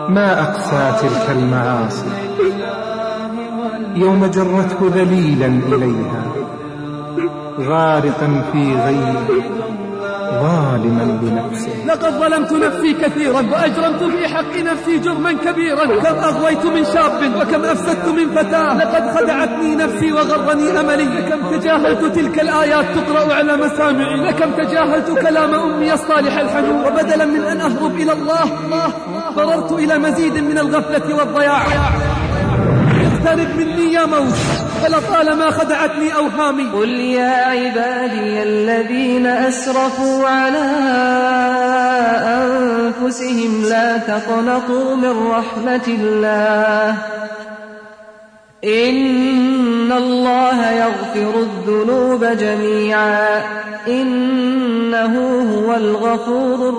ما أقسى تلك المعاصي يوم جرته ذليلا إليها، غارقا في غيه ظالما لنفسه. لقد ظلمت نفسي كثيرا وأجرمت في حق نفسي جرما كبيرا. كم أغويت من شاب وكم أفسدت من فتاة. لقد خدعتني نفسي وغرني أملي. لكم تجاهلت تلك الآيات تقرأ على مسامعي. لكم تجاهلت كلام أمي الصالح الحنون. وبدلا من أن أهرب إلى الله فررت إلى مزيد من الغفلة والضياع. اقترب مني يا موت فلطالما خدعتني أوهامي. قل يا عبادي الذين أسرفوا على أنفسهم لا تقنطوا من رحمة الله إن الله يغفر الذنوب جميعا إنه هو الغفور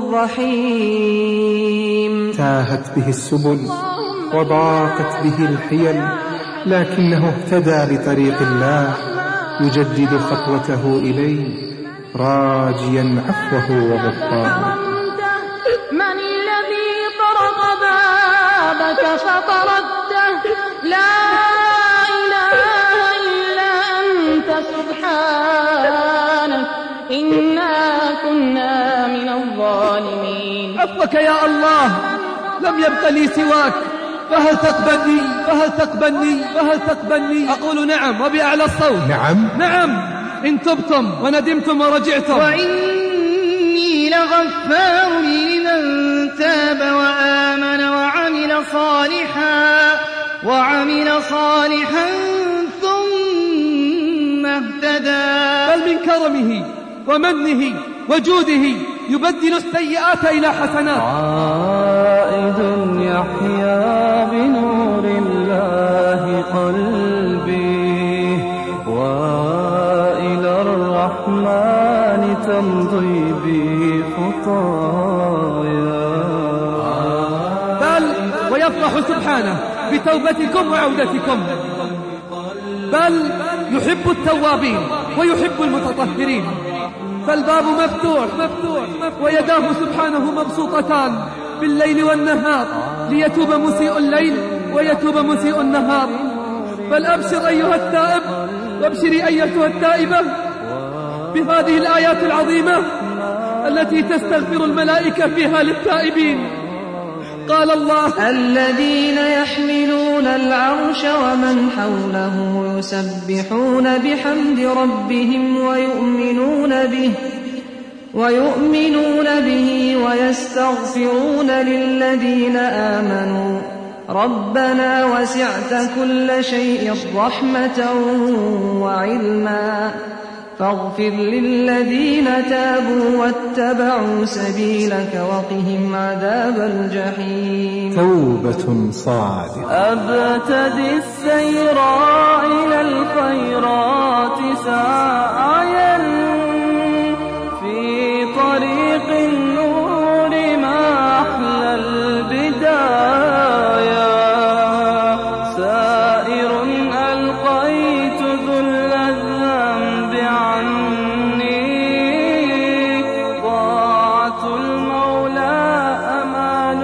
الرحيم. تاهت به السبل وضاقت به الحيل، لكنه اهتدى لطريق الله يجدد خطوته إليه راجيا عفوه وغفرانه. من الذي طرق بابك فطرده لا إله إلا أنت سبحانك إنا كنا من الظالمين. عفوك يا الله لم يبق لي سواك، فهل تقبلني فهل تقبلني فهل تقبلني؟ أقول نعم وبأعلى الصوت. نعم إن تبتم وندمتم ورجعتم. وإني لغفار لمن تاب وآمن وعمل صالحا ثم اهتدى. بل من كرمه ومنه وجوده يبدل السيئات إلى حسنات. عائد يحيا بنور الله قلبي وإلى الرحمن تمضي بي خطايا. بل ويفرح سبحانه بتوبتكم وعودتكم. بل يحب التوابين ويحب المتطهرين. فالباب مفتوح ويداه سبحانه مبسوطتان بالليل والنهار ليتوب مسيء الليل ويتوب مسيء النهار. فالأبشر أيها التائب وابشري أيتها التائبة بهذه الآيات العظيمة التي تستغفر الملائكة فيها للتائبين. قال الله الذين يحملون العرش ومن حوله يسبحون بحمد ربهم ويؤمنون به ويستغفرون للذين آمنوا ربنا وسعت كل شيء رحمة وعلما فاغفر للذين تابوا واتبعوا سبيلك وقهم عذاب الجحيم. توبة صادقة. أبتدي السير إلى الخيرات ساعيا في طريق النور ما أحلى البداية سائر ألقيت ذل الذنب عني طاعة المولى أمان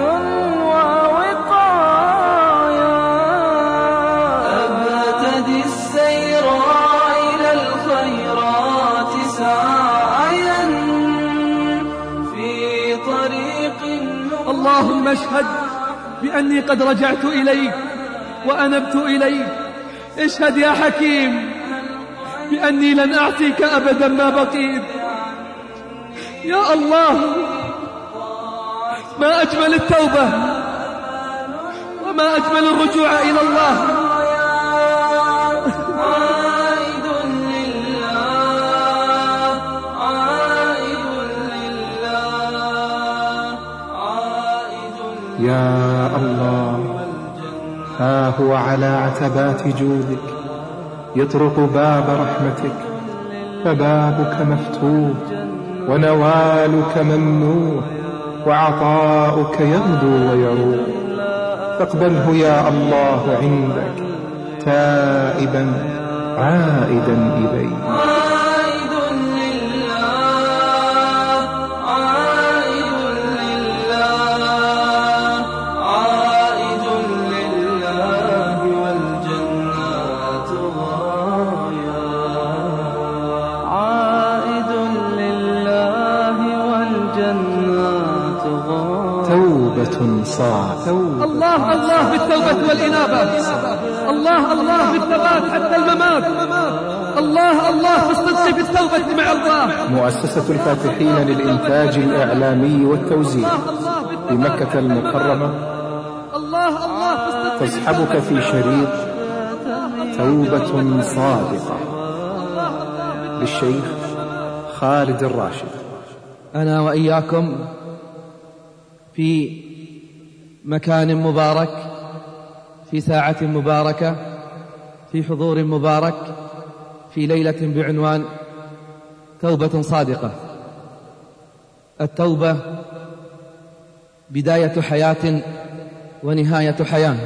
ووقاية. أبتدي السير إلى الخيرات ساعيا في طريق النور. اللهم اشهد بأني قد رجعت إليك وأنبت إليك. اشهد يا حكيم بأني لن أعصيك أبدا ما بقيت. يا الله ما أجمل التوبة وما أجمل الرجوع إلى الله. عائد لله عائد لله عائد يا الله ها هو على عتبات جودك يطرق باب رحمتك، فبابك مفتوح ونوالك ممنوح وعطاؤك يغدو ويروح. فاقبله يا الله عندك تائبا عائدا إليك. عائد لله عائد لله والجنات غار. توبة صادقة. الله الله بالتوبة والإنابة. الله الله بالثبات حتى الممات. الله الله بالصدق في التوبة مع الله. مؤسسة الفاتحين للإنتاج الإعلامي والتوزيع بمكة المكرمة الله الله بالصدق تسحبك في شريط توبة صادقة للشيخ خالد الراشد. أنا وإياكم في مكان مبارك، في ساعة مباركة، في حضور مبارك، في ليلة بعنوان توبة صادقة. التوبة بداية حياة ونهاية حياة،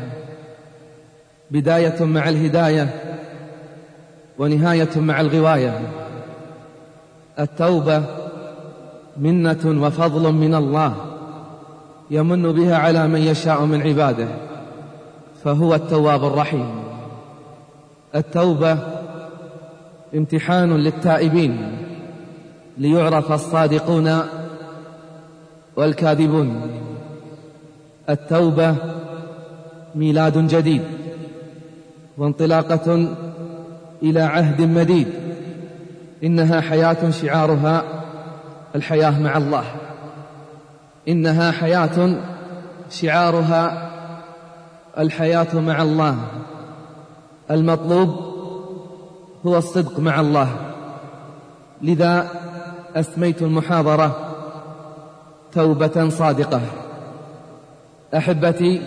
بداية مع الهداية ونهاية مع الغواية. التوبة منة وفضل من الله يمن بها على من يشاء من عباده، فهو التواب الرحيم. التوبة امتحان للتائبين ليعرف الصادقون والكاذبون. التوبة ميلاد جديد وانطلاقة إلى عهد مديد. إنها حياة شعارها الحياة مع الله. إنها حياة شعارها الحياة مع الله. المطلوب هو الصدق مع الله. لذا أسميت المحاضرة توبة صادقة. أحبتي،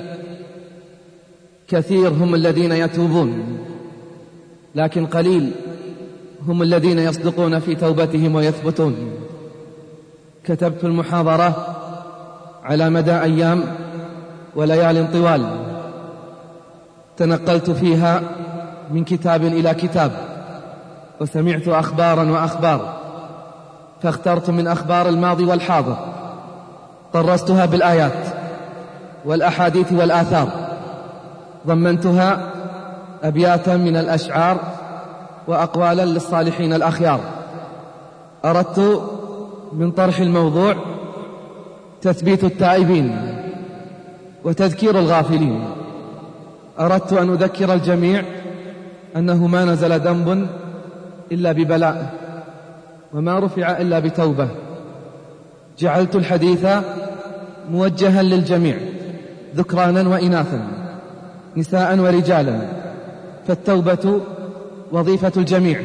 كثير هم الذين يتوبون، لكن قليل هم الذين يصدقون في توبتهم ويثبتون. كتبت المحاضرة على مدى أيام وليال طوال، تنقلت فيها من كتاب إلى كتاب، وسمعت أخبارا وأخبار، فاخترت من أخبار الماضي والحاضر، طرستها بالآيات والأحاديث والآثار، ضمنتها أبياتا من الأشعار وأقوالا للصالحين الأخيار. أردت من طرح الموضوع تثبيت التائبين وتذكير الغافلين. أردت أن أذكر الجميع أنه ما نزل ذنب إلا ببلاء، وما رفع إلا بتوبة. جعلت الحديث موجها للجميع، ذكرانا وإناثا، نساء ورجالا، فالتوبة وظيفة الجميع.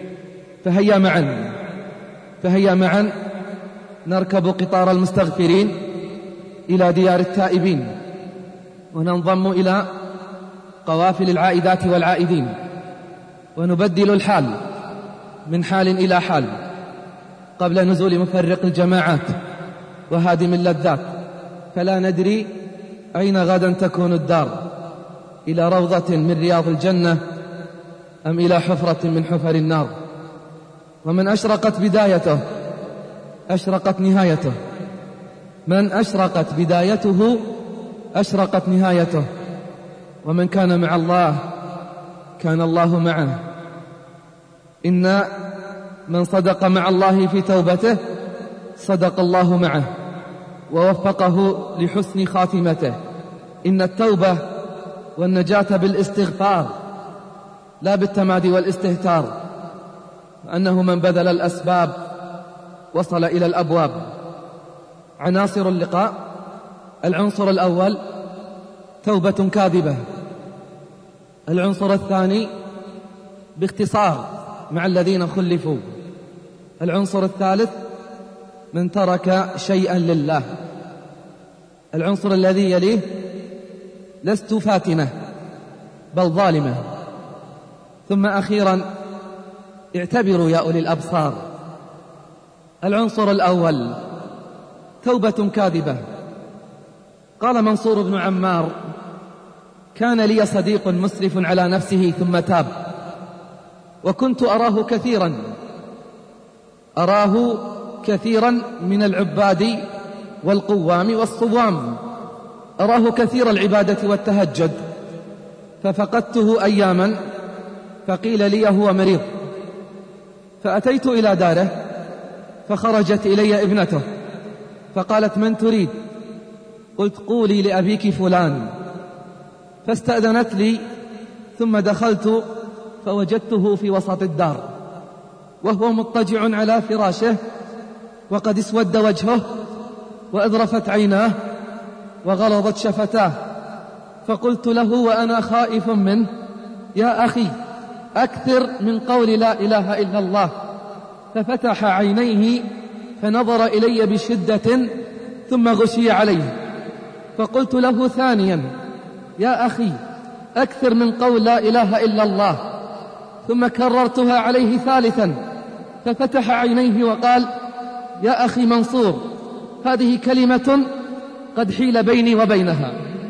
فهيا معا نركب قطار المستغفرين إلى ديار التائبين، وننضم إلى قوافل العائدات والعائدين، ونبدل الحال من حال إلى حال قبل نزول مفرق الجماعات وهادم اللذات. فلا ندري أين غدا تكون الدار، إلى روضة من رياض الجنة أم إلى حفرة من حفر النار. ومن أشرقت بدايته أشرقت نهايته، من أشرقت بدايته أشرقت نهايته، ومن كان مع الله كان الله معه. إن من صدق مع الله في توبته صدق الله معه ووفقه لحسن خاتمته. إن التوبة والنجاة بالاستغفار لا بالتمادي والاستهتار، أنه من بذل الأسباب وصل إلى الأبواب. عناصر اللقاء: العنصر الأول توبة كاذبة، العنصر الثاني باختصار مع الذين خلفوا، العنصر الثالث من ترك شيئا لله، العنصر الذي يليه لست فاتنة بل ظالمة. ثم أخيرا اعتبروا يا أولي الأبصار. العنصر الأول توبة كاذبة. قال منصور بن عمار: كان لي صديق مسرف على نفسه ثم تاب، وكنت أراه كثيرا من العباد والقوام والصوام، أراه كثير العبادة والتهجد، ففقدته أياما فقيل لي هو مريض، فأتيت إلى داره فخرجت إلي ابنته فقالت: من تريد؟ قلت: قولي لأبيك فلان. فاستأذنت لي، ثم دخلت فوجدته في وسط الدار وهو مضطجع على فراشه، وقد اسود وجهه وأذرفت عيناه وغلظت شفتاه. فقلت له وأنا خائف منه: يا أخي، أكثر من قول لا إله إلا الله. ففتح عينيه فنظر إلي بشدة ثم غشي عليه. فقلت له ثانيا: يا أخي، أكثر من قول لا إله إلا الله. ثم كررتها عليه ثالثا ففتح عينيه وقال: يا أخي منصور، هذه كلمة قد حيل بيني وبينها،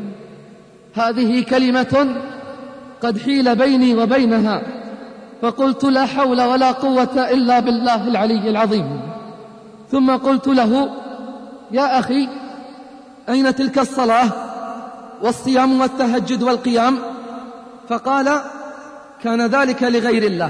هذه كلمة قد حيل بيني وبينها. فقلت: لا حول ولا قوة إلا بالله العلي العظيم. ثم قلت له: يا أخي، أين تلك الصلاة والصيام والتهجد والقيام؟ فقال: كان ذلك لغير الله،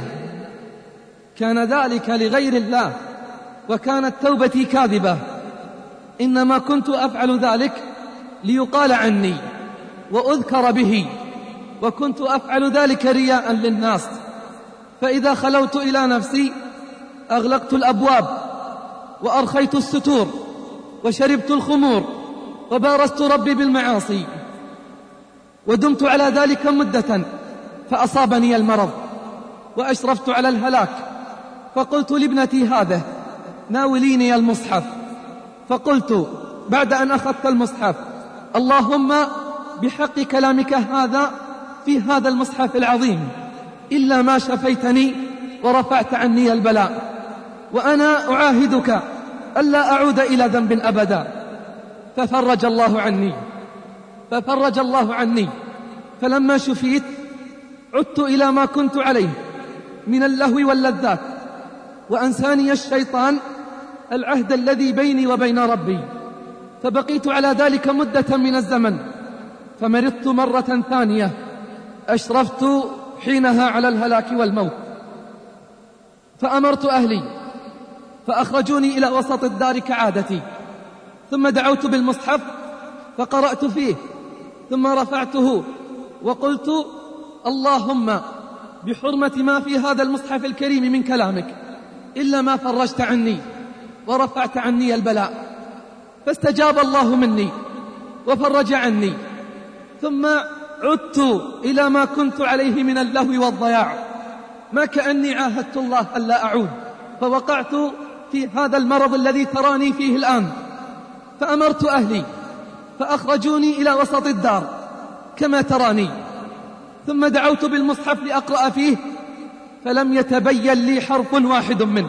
كان ذلك لغير الله، وكانت توبتي كاذبة، إنما كنت أفعل ذلك ليقال عني وأذكر به، وكنت أفعل ذلك رياء للناس. فإذا خلوت إلى نفسي أغلقت الأبواب وأرخيت الستور وشربت الخمور وبارزت ربي بالمعاصي، ودمت على ذلك مدة، فأصابني المرض وأشرفت على الهلاك. فقلت لابنتي هذه: ناوليني المصحف. فقلت بعد أن أخذت المصحف: اللهم بحق كلامك هذا في هذا المصحف العظيم إلا ما شفيتني ورفعت عني البلاء، وأنا أعاهدك ألا أعود إلى ذنب أبدا. ففرج الله عني. فلما شفيت عدت إلى ما كنت عليه من اللهو واللذات، وأنساني الشيطان العهد الذي بيني وبين ربي، فبقيت على ذلك مدة من الزمن. فمرضت مرة ثانية أشرفت حينها على الهلاك والموت، فأمرت أهلي فأخرجوني إلى وسط الدار كعادتي، ثم دعوت بالمصحف فقرأت فيه، ثم رفعته وقلت: اللهم بحرمة ما في هذا المصحف الكريم من كلامك إلا ما فرجت عني ورفعت عني البلاء. فاستجاب الله مني وفرج عني، ثم عدت إلى ما كنت عليه من اللهو والضياع، ما كأني عاهدت الله ألا أعود. فوقعت في هذا المرض الذي تراني فيه الآن، فأمرت أهلي فأخرجوني إلى وسط الدار كما تراني، ثم دعوت بالمصحف لأقرأ فيه فلم يتبين لي حرف واحد منه.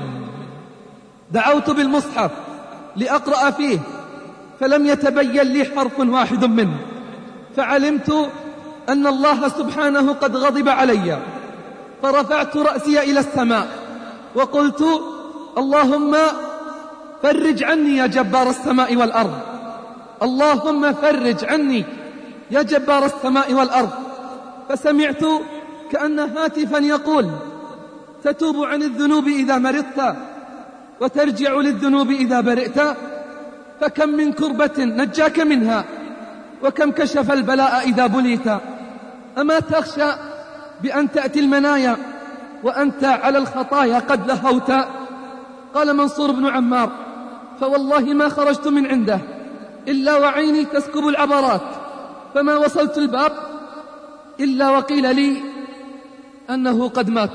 دعوت بالمصحف لأقرأ فيه فلم يتبين لي حرف واحد منه، فعلمت أن الله سبحانه قد غضب علي، فرفعت رأسي إلى السماء وقلت: اللهم فرج عني يا جبار السماء والأرض، اللهم فرج عني يا جبار السماء والأرض. فسمعت كأن هاتفا يقول: تتوب عن الذنوب إذا مرضت وترجع للذنوب إذا برئت، فكم من كربة نجاك منها وكم كشف البلاء إذا بليت. أما تخشى بأن تأتي المنايا وأنت على الخطايا قد لهوت؟ قال منصور بن عمار: فوالله ما خرجت من عنده إلا وعيني تسكب العبرات، فما وصلت الباب إلا وقيل لي أنه قد مات.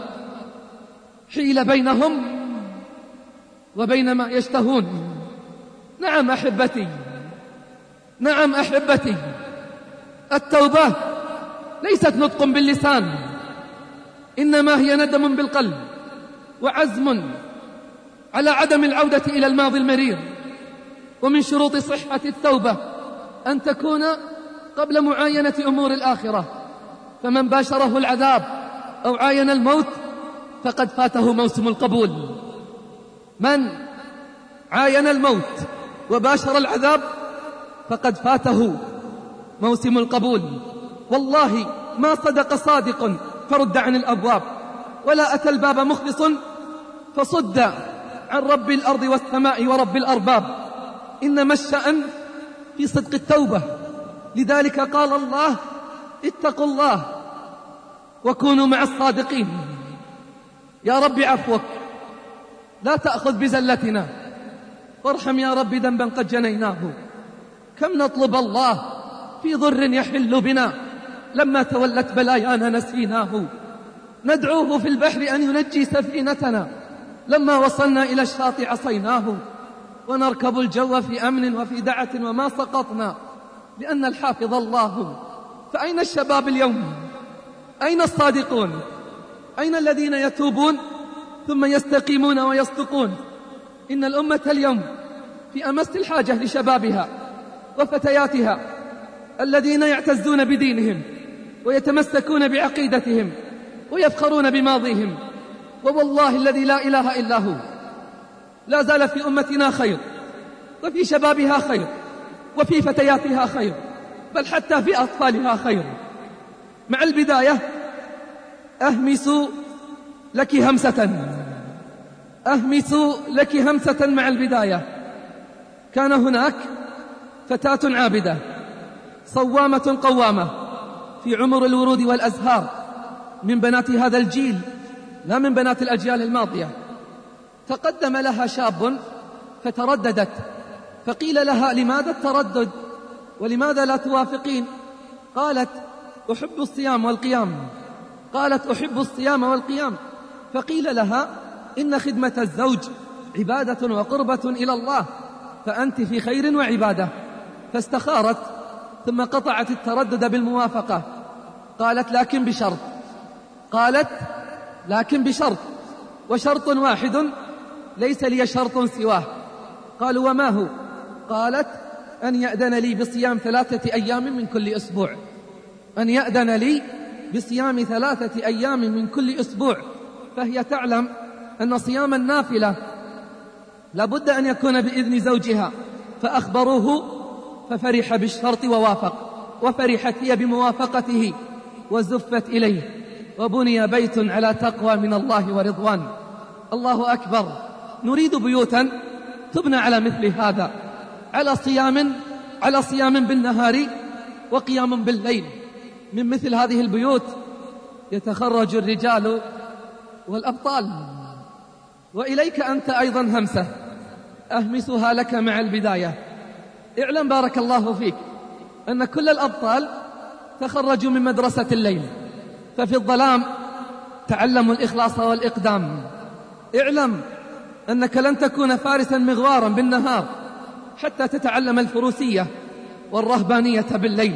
حيل بينهم وبين ما يشتهون. نعم أحبتي، نعم أحبتي، التوبة ليست نطق باللسان، إنما هي ندم بالقلب وعزم على عدم العودة إلى الماضي المرير. ومن شروط صحة التوبة أن تكون قبل معاينة أمور الآخرة، فمن باشره العذاب أو عاين الموت فقد فاته موسم القبول. من عاين الموت وباشر العذاب فقد فاته موسم القبول. والله ما صدق صادق فرد عن الأبواب، ولا أتى الباب مخلص فصد عن رب الأرض والسماء ورب الأرباب. إنما الشأن في صدق التوبة. لذلك قال الله: اتقوا الله وكونوا مع الصادقين. يا رب عفوك لا تأخذ بزلتنا، وارحم يا رب ذنبا قد جنيناه. كم نطلب الله في ضر يحل بنا، لما تولت بلايانا نسيناه. ندعوه في البحر أن ينجي سفينتنا، لما وصلنا إلى الشاطئ عصيناه. ونركب الجو في أمن وفي دعة وما سقطنا، لأن الحافظ الله. فأين الشباب اليوم؟ أين الصادقون؟ أين الذين يتوبون ثم يستقيمون ويصدقون؟ إن الأمة اليوم في أمس الحاجة لشبابها وفتياتها الذين يعتزون بدينهم ويتمسكون بعقيدتهم ويفخرون بماضيهم. ووالله الذي لا إله إلا هو لا زال في أمتنا خير، وفي شبابها خير، وفي فتياتها خير، بل حتى في أطفالها خير. مع البداية أهمس لك همسة مع البداية. كان هناك فتاة عابدة صوامة قوامة في عمر الورود والأزهار، من بنات هذا الجيل لا من بنات الأجيال الماضية. تقدم لها شاب فترددت، فقيل لها: لماذا التردد ولماذا لا توافقين؟ قالت: أحب الصيام والقيام. قالت: أحب الصيام والقيام. فقيل لها: إن خدمة الزوج عبادة وقربة إلى الله، فأنت في خير وعبادة. فاستخارت ثم قطعت التردد بالموافقة. قالت: لكن بشرط. قالت: لكن بشرط، وشرط واحد ليس لي شرط سواه. قالوا: وما هو؟ قالت: أن يأذن لي بصيام 3 أيام من كل أسبوع. أن يأذن لي بصيام 3 أيام من كل أسبوع. فهي تعلم أن صيام النافلة لابد أن يكون بإذن زوجها، فأخبروه ففرح بالشرط ووافق، وفرحت هي بموافقته وزفت إليه، وبني بيت على تقوى من الله ورضوان. الله أكبر. نريد بيوتا تبنى على مثل هذا، على صيام بالنهار وقيام بالليل. من مثل هذه البيوت يتخرج الرجال والأبطال. وإليك أنت أيضا همسة أهمسها لك مع البداية. اعلم بارك الله فيك أن كل الأبطال تخرجوا من مدرسة الليل، ففي الظلام تعلموا الإخلاص والإقدام. اعلم أنك لن تكون فارسا مغوارا بالنهار حتى تتعلم الفروسية والرهبانية بالليل.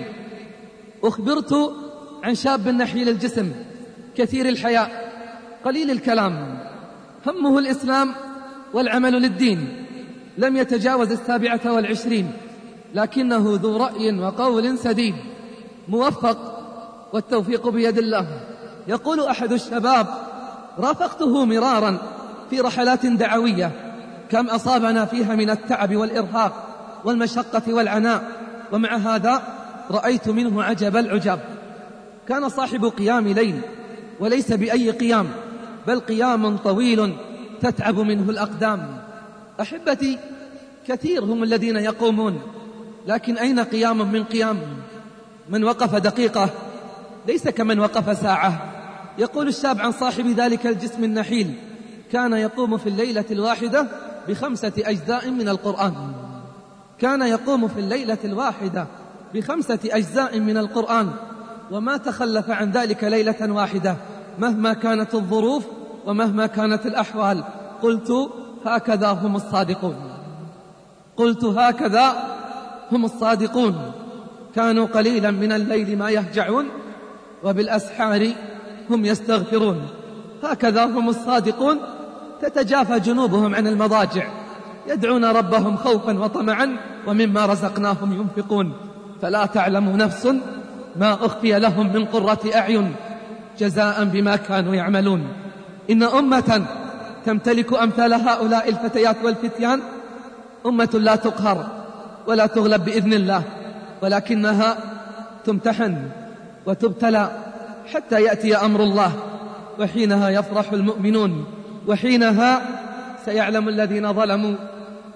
أخبرت عن شاب نحيل الجسم كثير الحياء قليل الكلام، همه الإسلام والعمل للدين، لم يتجاوز 27، لكنه ذو رأي وقول سديد، موفق والتوفيق بيد الله. يقول أحد الشباب: رافقته مرارا في رحلات دعوية، كم أصابنا فيها من التعب والإرهاق والمشقة والعناء، ومع هذا رأيت منه عجب العجب. كان صاحب قيام ليل، وليس بأي قيام، بل قيام طويل تتعب منه الأقدام. أحبتي، كثير هم الذين يقومون، لكن أين قيام من قيام؟ من وقف دقيقة ليس كمن وقف ساعة. يقول الشاب عن صاحب ذلك الجسم النحيل: كان يقوم في الليلة الواحدة ب5 أجزاء من القرآن. كان يقوم في الليلة الواحدة ب5 أجزاء من القرآن، وما تخلف عن ذلك ليلة واحدة مهما كانت الظروف ومهما كانت الأحوال. قلت: هكذا هم الصادقون. قلت: هكذا هم الصادقون. كانوا قليلا من الليل ما يهجعون، وبالأسحار هم يستغفرون. هكذا هم الصادقون. تتجافى جنوبهم عن المضاجع، يدعون ربهم خوفا وطمعا، ومما رزقناهم ينفقون. فلا تعلم نفس ما أخفي لهم من قرة أعين جزاء بما كانوا يعملون. إن أمة تمتلك أمثال هؤلاء الفتيات والفتيان أمة لا تقهر ولا تغلب بإذن الله، ولكنها تمتحن وتبتلى حتى يأتي أمر الله، وحينها يفرح المؤمنون، وحينها سيعلم الذين ظلموا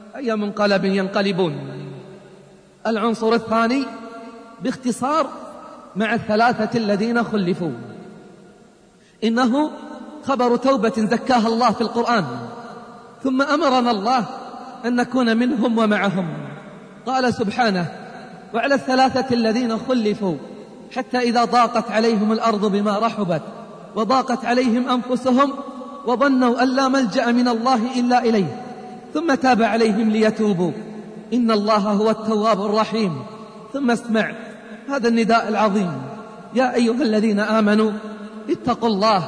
أي منقلب ينقلبون. العنصر الثاني باختصار مع الثلاثة الذين خلفوا، إنه خبر توبة زكاها الله في القرآن، ثم أمرنا الله أن نكون منهم ومعهم. قال سبحانه: وعلى الثلاثة الذين خلفوا حتى إذا ضاقت عليهم الأرض بما رحبت وضاقت عليهم أنفسهم وظنوا أن لا ملجأ من الله إلا إليه ثم تاب عليهم ليتوبوا إن الله هو التواب الرحيم. ثم اسمع هذا النداء العظيم: يا أيها الذين آمنوا اتقوا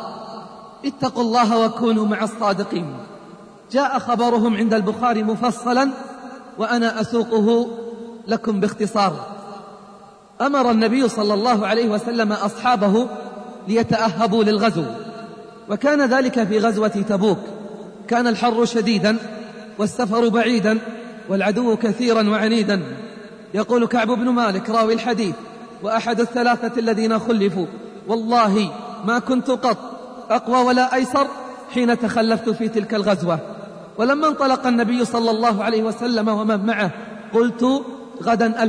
الله وكونوا مع الصادقين. جاء خبرهم عند البخاري مفصلا وأنا أسوقه لكم باختصار. أمر النبي صلى الله عليه وسلم أصحابه ليتأهبوا للغزو، وكان ذلك في غزوة تبوك. كان الحر شديدا والسفر بعيدا والعدو كثيرا وعنيدا. يقول كعب بن مالك راوي الحديث وأحد الثلاثة الذين خلفوا: والله ما كنت قط أقوى ولا أيسر حين تخلفت في تلك الغزوة. ولما انطلق النبي صلى الله عليه وسلم ومن معه قلت: غدا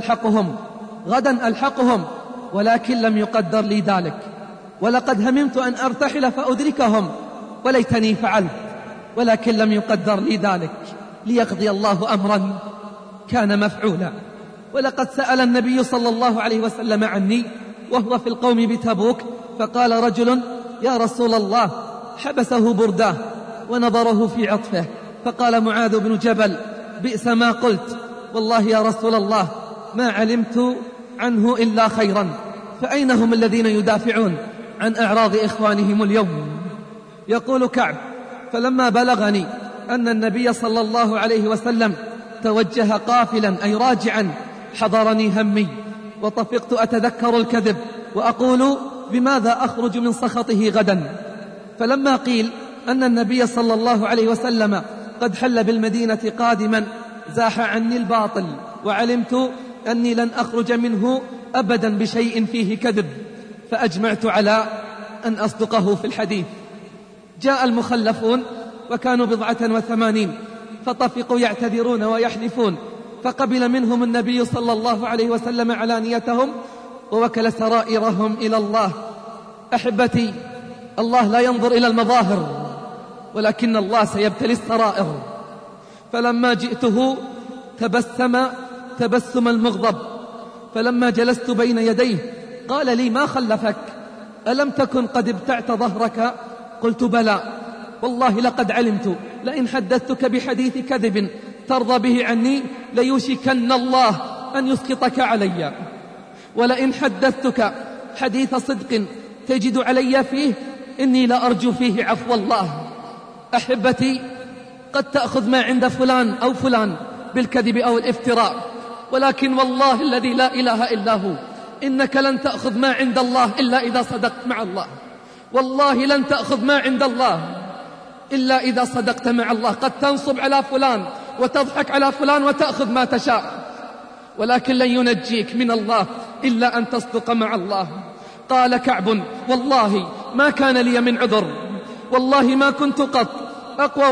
ألحقهم، ولكن لم يقدر لي ذلك، ولقد هممت أن أرتحل فأدركهم وليتني فعلت، ولكن لم يقدر لي ذلك ليقضي الله أمرا كان مفعولا. ولقد سأل النبي صلى الله عليه وسلم عني وهو في القوم بتبوك، فقال رجل: يا رسول الله، حبسه برداه ونظره في عطفه. فقال معاذ بن جبل: بئس ما قلت، والله يا رسول الله ما علمت عنه إلا خيرا، فأين هم الذين يدافعون عن أعراض إخوانهم اليوم؟ يقول كعب: فلما بلغني أن النبي صلى الله عليه وسلم توجه قافلا أي راجعا حضرني همي، وطفقت أتذكر الكذب وأقول: بماذا أخرج من سخطه غدا؟ فلما قيل أن النبي صلى الله عليه وسلم قد حل بالمدينة قادما زاح عني الباطل، وعلمت أني لن أخرج منه أبدا بشيء فيه كذب، فأجمعت على أن أصدقه في الحديث. جاء المخلفون وكانوا 89 فطفقوا يعتذرون ويحلفون، فقبل منهم النبي صلى الله عليه وسلم علانيتهم ووكل سرائرهم إلى الله. أحبتي، الله لا ينظر إلى المظاهر، ولكن الله سيبتلي السرائر. فلما جئته تبسم المغضب، فلما جلست بين يديه قال لي: ما خلفك؟ ألم تكن قد ابتعت ظهرك؟ قلت: بلى، والله لقد علمت لئن حدثتك بحديث كذب ترضى به عني ليوشكن الله أن يسقطك علي، ولئن حدثتك حديث صدق تجد علي فيه إني لأرجو فيه عفو الله. أحبتي، قد تأخذ ما عند فلان أو فلان بالكذب أو الافتراء، ولكن والله الذي لا إله إلا هو إنك لن تأخذ ما عند الله إلا إذا صدقت مع الله. والله لن تأخذ ما عند الله إلا إذا صدقت مع الله. قد تنصب على فلان وتضحك على فلان وتأخذ ما تشاء، ولكن لن ينجيك من الله إلا أن تصدق مع الله. قال كعب: والله ما كان لي من عذر، والله ما كنت قط أقوى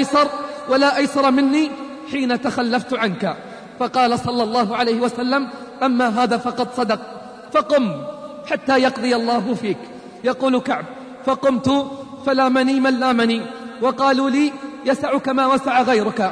ولا أيسر مني حين تخلفت عنك. فقال صلى الله عليه وسلم: أما هذا فقد صدق، فقم حتى يقضي الله فيك. يقول كعب: فقمت فلامني من لامني، وقالوا لي: يسعك ما وسع غيرك،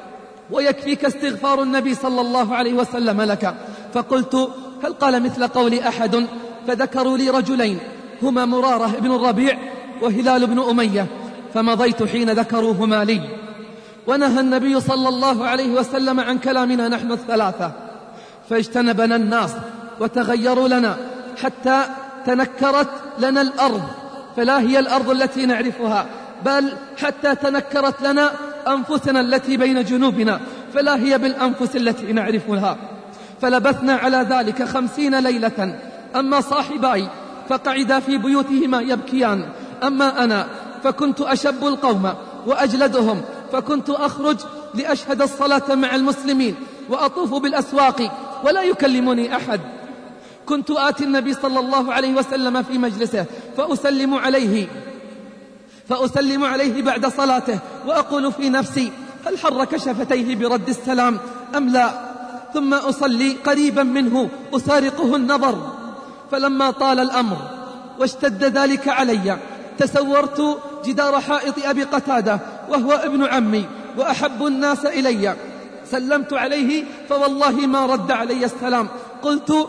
ويكفيك استغفار النبي صلى الله عليه وسلم لك. فقلت: هل قال مثل قول أحد؟ فذكروا لي رجلين هما مرارة بن الربيع وهلال بن أمية، فمضيت حين ذكروهما لي. ونهى النبي صلى الله عليه وسلم عن كلامنا نحن الثلاثة، فاجتنبنا الناس وتغيروا لنا حتى تنكرت لنا الأرض، فلا هي الأرض التي نعرفها، بل حتى تنكرت لنا أنفسنا التي بين جنوبنا، فلا هي بالأنفس التي نعرفها. فلبثنا على ذلك 50 ليلة. أما صاحباي فقعدا في بيوتهما يبكيان، أما أنا فكنت أشب القوم وأجلدهم، فكنت أخرج لأشهد الصلاة مع المسلمين وأطوف بالأسواق ولا يكلمني أحد. كنت آتي النبي صلى الله عليه وسلم في مجلسه فأسلم عليه بعد صلاته، وأقول في نفسي: هل حرك شفتيه برد السلام أم لا؟ ثم أصلي قريبا منه أسارقه النظر. فلما طال الأمر واشتد ذلك علي تسورت جدار حائط أبي قتادة وهو ابن عمي وأحب الناس إلي. سلمت عليه فوالله ما رد علي السلام. قلت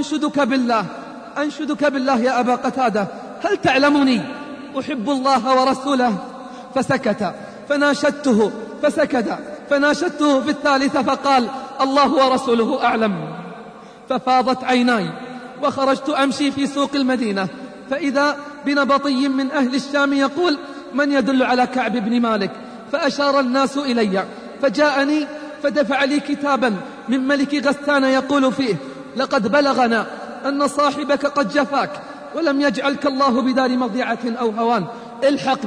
أنشدك بالله يا أبا قتادة، هل تعلمني أحب الله ورسوله؟ فسكت. فناشدته فسكت. فناشدته في الثالثة فقال: الله ورسوله أعلم. ففاضت عيناي وخرجت أمشي في سوق المدينة، فإذا بنبطي من أهل الشام يقول: من يدل على كعب بن مالك؟ فأشار الناس إلي، فجاءني فدفع لي كتابا من ملك غسان يقول فيه: لقد بلغنا أن صاحبك قد جفاك ولم يجعلك الله بدار مضيعة أو هوان، الحق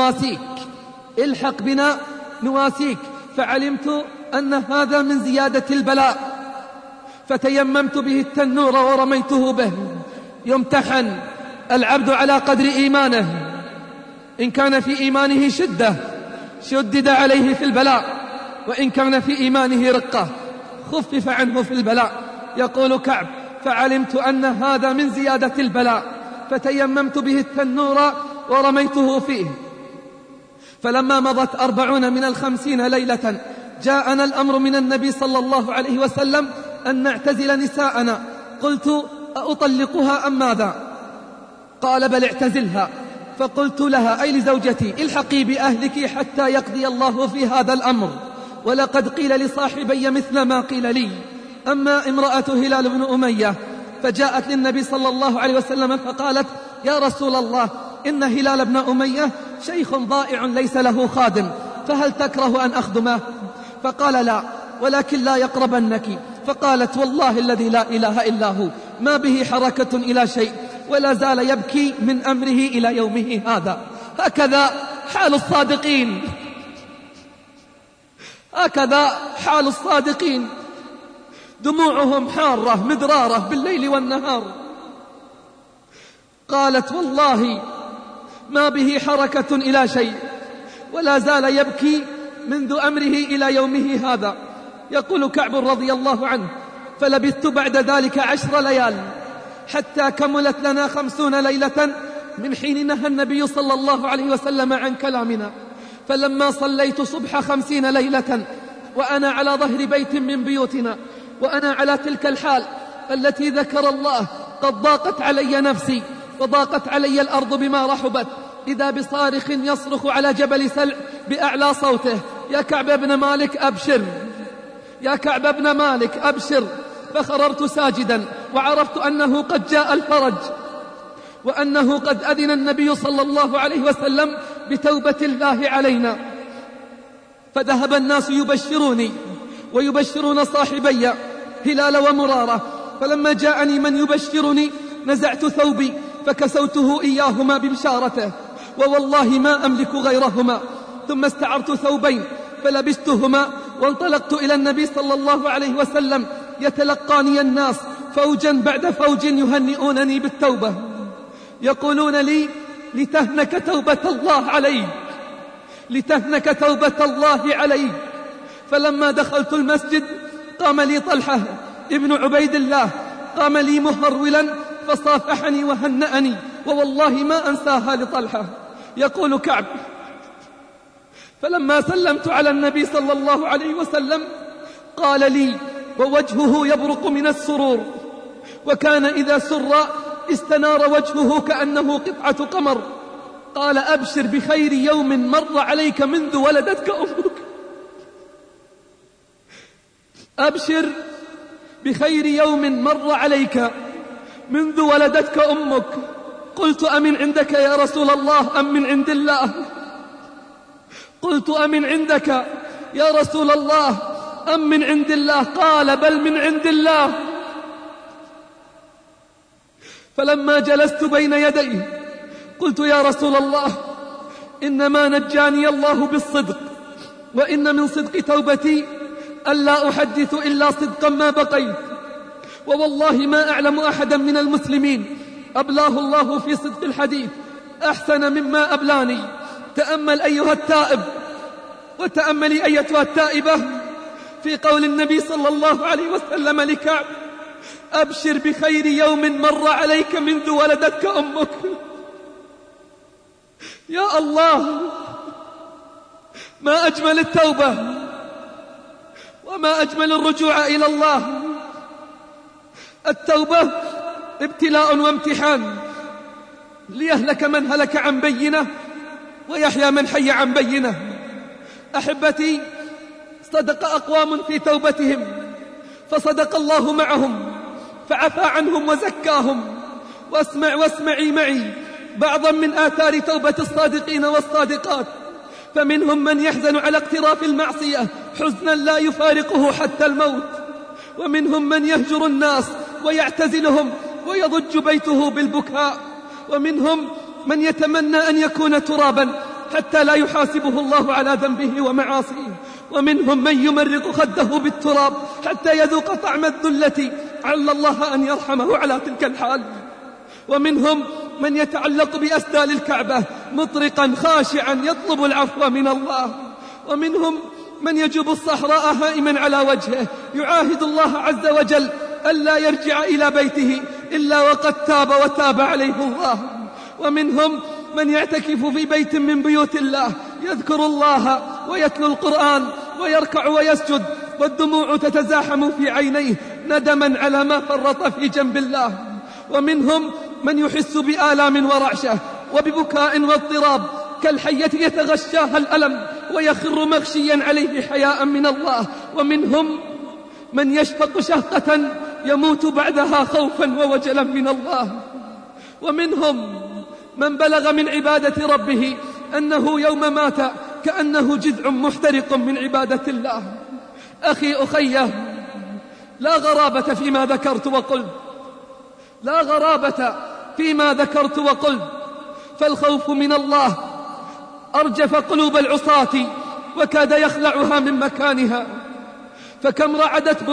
بنا نواسيك. فعلمت أن هذا من زيادة البلاء، فتيممت به التنور ورميته به. يمتحن العبد على قدر إيمانه، إن كان في إيمانه شدة شدد عليه في البلاء، وإن كان في إيمانه رقة خفف عنه في البلاء. يقول كعب: فعلمت أن هذا من زيادة البلاء فتيممت به التنور ورميته فيه. فلما مضت 40 من 50 ليلة جاءنا الأمر من النبي صلى الله عليه وسلم أن نعتزل نساءنا. قلت: أطلقها أم ماذا؟ قال: بل اعتزلها. فقلت لها: أي لزوجتي: الحقي بأهلك حتى يقضي الله في هذا الأمر، ولقد قيل لصاحبي مثل ما قيل لي. أما امرأة هلال بن أمية فجاءت للنبي صلى الله عليه وسلم فقالت: يا رسول الله، إن هلال بن أمية شيخ ضائع ليس له خادم، فهل تكره أن أخدمه؟ فقال: لا، ولكن لا يقربنك. فقالت: والله الذي لا إله إلا هو ما به حركة إلى شيء، ولا زال يبكي من أمره إلى يومه هذا. هكذا حال الصادقين، دموعهم حارة مدرارة بالليل والنهار. قالت: والله ما به حركة إلى شيء، ولا زال يبكي منذ أمره إلى يومه هذا. يقول كعب رضي الله عنه: فلبثت بعد ذلك 10 ليال حتى كملت لنا 50 ليلة من حين نهى النبي صلى الله عليه وسلم عن كلامنا. فلما صليت صبح 50 ليلة وأنا على ظهر بيت من بيوتنا، وأنا على تلك الحال التي ذكر الله، قد ضاقت علي نفسي وضاقت علي الأرض بما رحبت، إذا بصارخ يصرخ على جبل سلع بأعلى صوته: يا كعب بن مالك أبشر، يا كعب بن مالك أبشر. فخررت ساجدا وعرفت أنه قد جاء الفرج، وأنه قد أذن النبي صلى الله عليه وسلم بتوبة الله علينا. فذهب الناس يبشروني ويبشرون صاحبي هلال ومرارة. فلما جاءني من يبشرني نزعت ثوبي فكسوته إياهما ببشارته، ووالله ما أملك غيرهما. ثم استعرت ثوبين فلبستهما وانطلقت إلى النبي صلى الله عليه وسلم. يتلقاني الناس فوجا بعد فوج يهنئونني بالتوبة، يقولون لي: لتهنك توبة الله عليك، لتهنك توبة الله عليك. فلما دخلت المسجد قام لي طلحة ابن عبيد الله، قام لي مهرولا فصافحني وهنأني، ووالله ما أنساها لطلحة. يقول كعب: فلما سلمت على النبي صلى الله عليه وسلم قال لي ووجهه يبرق من السرور، وكان إذا سر استنار وجهه كأنه قطعة قمر. قال: أبشر بخير يوم مر عليك منذ ولدتك أمك، أبشر بخير يوم مر عليك منذ ولدتك أمك. قلت: أمن عندك يا رسول الله أم من عند الله؟ قلت: أمن عندك يا رسول الله أم من عند الله؟ قال: بل من عند الله. فلما جلست بين يديه قلت: يا رسول الله، إنما نجاني الله بالصدق، وإن من صدق توبتي ألا أحدث إلا صدقا ما بقيت، ووالله ما أعلم أحدا من المسلمين أبلاه الله في صدق الحديث أحسن مما أبلاني. تأمل أيها التائب وتأملي أيتها التائبة في قول النبي صلى الله عليه وسلم لكعب: أبشر بخير يوم مر عليك منذ ولدتك أمك. يا الله، ما أجمل التوبة وما أجمل الرجوع إلى الله. التوبة ابتلاء وامتحان، ليهلك من هلك عن بينة ويحيى من حي عن بينة. أحبتي، صدق أقوام في توبتهم فصدق الله معهم فعفى عنهم وزكاهم. واسمعي معي بعضا من آثار توبة الصادقين والصادقات. فمنهم من يحزن على اقتراف المعصية حزنا لا يفارقه حتى الموت، ومنهم من يهجر الناس ويعتزلهم ويضج بيته بالبكاء، ومنهم من يتمنى أن يكون ترابا حتى لا يحاسبه الله على ذنبه ومعاصيه، ومنهم من يمرق خده بالتراب حتى يذوق طعم الذلة عل الله أن يرحمه على تلك الحال، ومنهم من يتعلق بأسدال الكعبة مطرقا خاشعا يطلب العفو من الله، ومنهم من يجوب الصحراء هائما على وجهه يعاهد الله عز وجل ألا يرجع إلى بيته إلا وقد تاب وتاب عليه الله، ومنهم من يعتكف في بيت من بيوت الله يذكر الله ويتلو القرآن ويركع ويسجد والدموع تتزاحم في عينيه ندما على ما فرط في جنب الله، ومنهم من يحس بآلام ورعشة وببكاء واضطراب كالحية يتغشاها الألم ويخر مغشيا عليه حياء من الله، ومنهم من يشفق شهقة يموت بعدها خوفا ووجلا من الله، ومنهم من بلغ من عبادة ربه أنه يوم مات كأنه جذع محترق من عبادة الله. أخيه، لا غرابة فيما ذكرت وقلت، لا غرابة فيما ذكرت وقلت، فالخوف من الله أرجف قلوب العصاة وكاد يخلعها من مكانها. فكم رعدت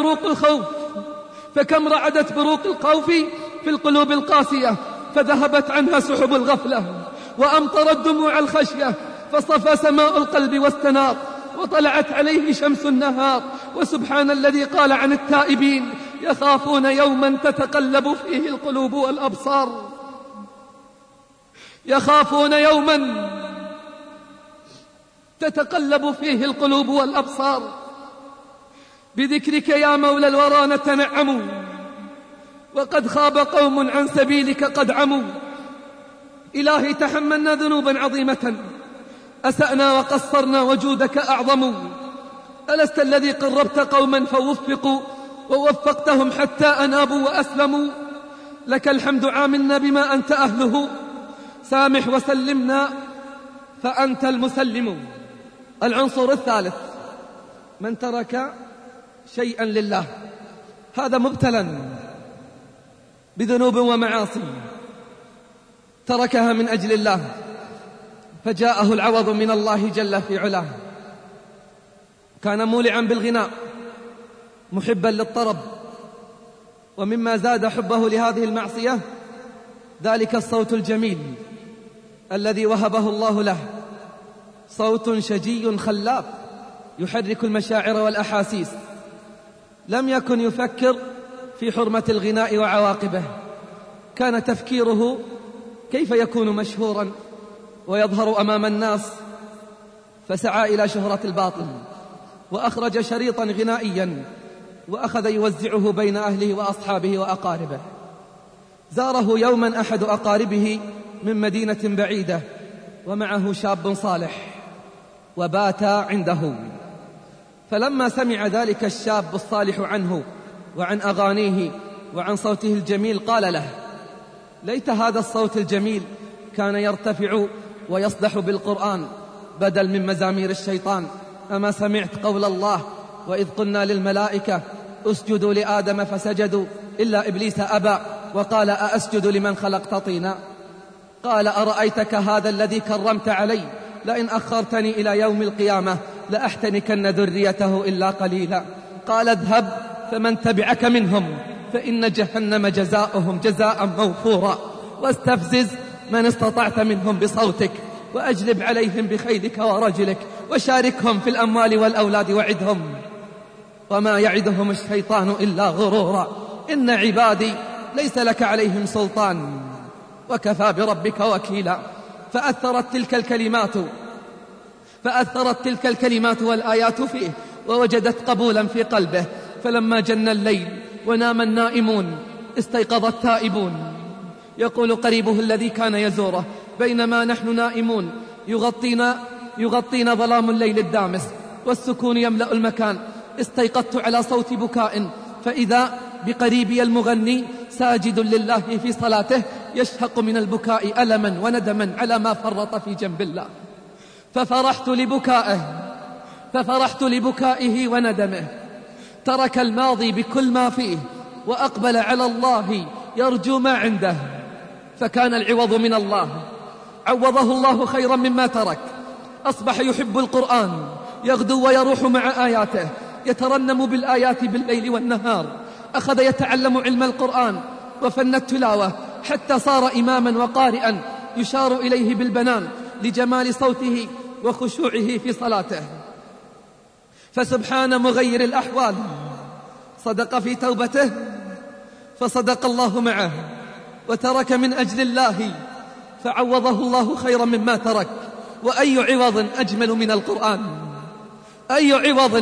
بروق الخوف في القلوب القاسية فذهبت عنها سحب الغفلة، وأمطرت دموع الخشية فصفى سماء القلب واستنار وطلعت عليه شمس النهار. وسبحان الذي قال عن التائبين: يخافون يوما تتقلب فيه القلوب والأبصار. يخافون يوما تتقلب فيه القلوب والأبصار. بذكرك يا مولى الورى نتنعم، وقد خاب قوم عن سبيلك قد عموا. إلهي تحملنا ذنوبا عظيمة، أسأنا وقصرنا وجودك أعظم. ألست الذي قربت قوما فوفقوا ووفقتهم حتى أنابوا وأسلموا؟ لك الحمد، عاملنا بما أنت أهله، سامح وسلمنا فأنت المسلم. العنصر الثالث: من ترك شيئا لله، هذا مبتلى بذنوب ومعاصي تركها من أجل الله فجاءه العوض من الله جل في علاه. كان مولعا بالغناء محبا للطرب، ومما زاد حبه لهذه المعصية ذلك الصوت الجميل الذي وهبه الله له، صوت شجي خلاق يحرك المشاعر والأحاسيس. لم يكن يفكر في حرمة الغناء وعواقبه، كان تفكيره كيف يكون مشهورا ويظهر أمام الناس، فسعى إلى شهرة الباطل وأخرج شريطا غنائيا وأخذ يوزعه بين أهله وأصحابه وأقاربه. زاره يوما أحد أقاربه من مدينة بعيدة ومعه شاب صالح وبات عنده، فلما سمع ذلك الشاب الصالح عنه وعن أغانيه وعن صوته الجميل قال له: ليت هذا الصوت الجميل كان يرتفع ويصدح بالقرآن بدل من مزامير الشيطان. أما سمعت قول الله: وإذ قلنا للملائكة اسجدوا لآدم فسجدوا إلا إبليس أبى وقال أأسجد لمن خلقت طينا؟ قال: أرأيتك هذا الذي كرمت علي لئن أخرتني إلى يوم القيامة لأحتنكن ذريته إلا قليلا. قال: اذهب فمن تبعك منهم فإن جهنم جزاؤهم جزاء موفورا، واستفزز من استطعت منهم بصوتك وأجلب عليهم بخيلك ورجلك وشاركهم في الأموال والأولاد وعدهم، وما يعدهم الشيطان إلا غرورا. إن عبادي ليس لك عليهم سلطان وكفى بربك وكيلا. فأثرت تلك الكلمات والآيات فيه، ووجدت قبولا في قلبه. فلما جن الليل ونام النائمون استيقظ التائبون. يقول قريبه الذي كان يزوره: بينما نحن نائمون يغطينا ظلام الليل الدامس والسكون يملأ المكان، استيقظت على صوت بكاء، فإذا بقريبي المغني ساجد لله في صلاته يشهق من البكاء ألما وندما على ما فرط في جنب الله. ففرحت لبكائه وندمه. ترك الماضي بكل ما فيه وأقبل على الله يرجو ما عنده، فكان العوض من الله. عوضه الله خيرا مما ترك. أصبح يحب القرآن، يغدو ويروح مع آياته، يترنم بالآيات بالليل والنهار. أخذ يتعلم علم القرآن وفن التلاوة حتى صار إماما وقارئا يشار إليه بالبنان لجمال صوته وخشوعه في صلاته. فسبحان مغير الأحوال، صدق في توبته فصدق الله معه، وترك من أجل الله فعوضه الله خيرا مما ترك. وأي عوض أجمل من القرآن؟ أي عوض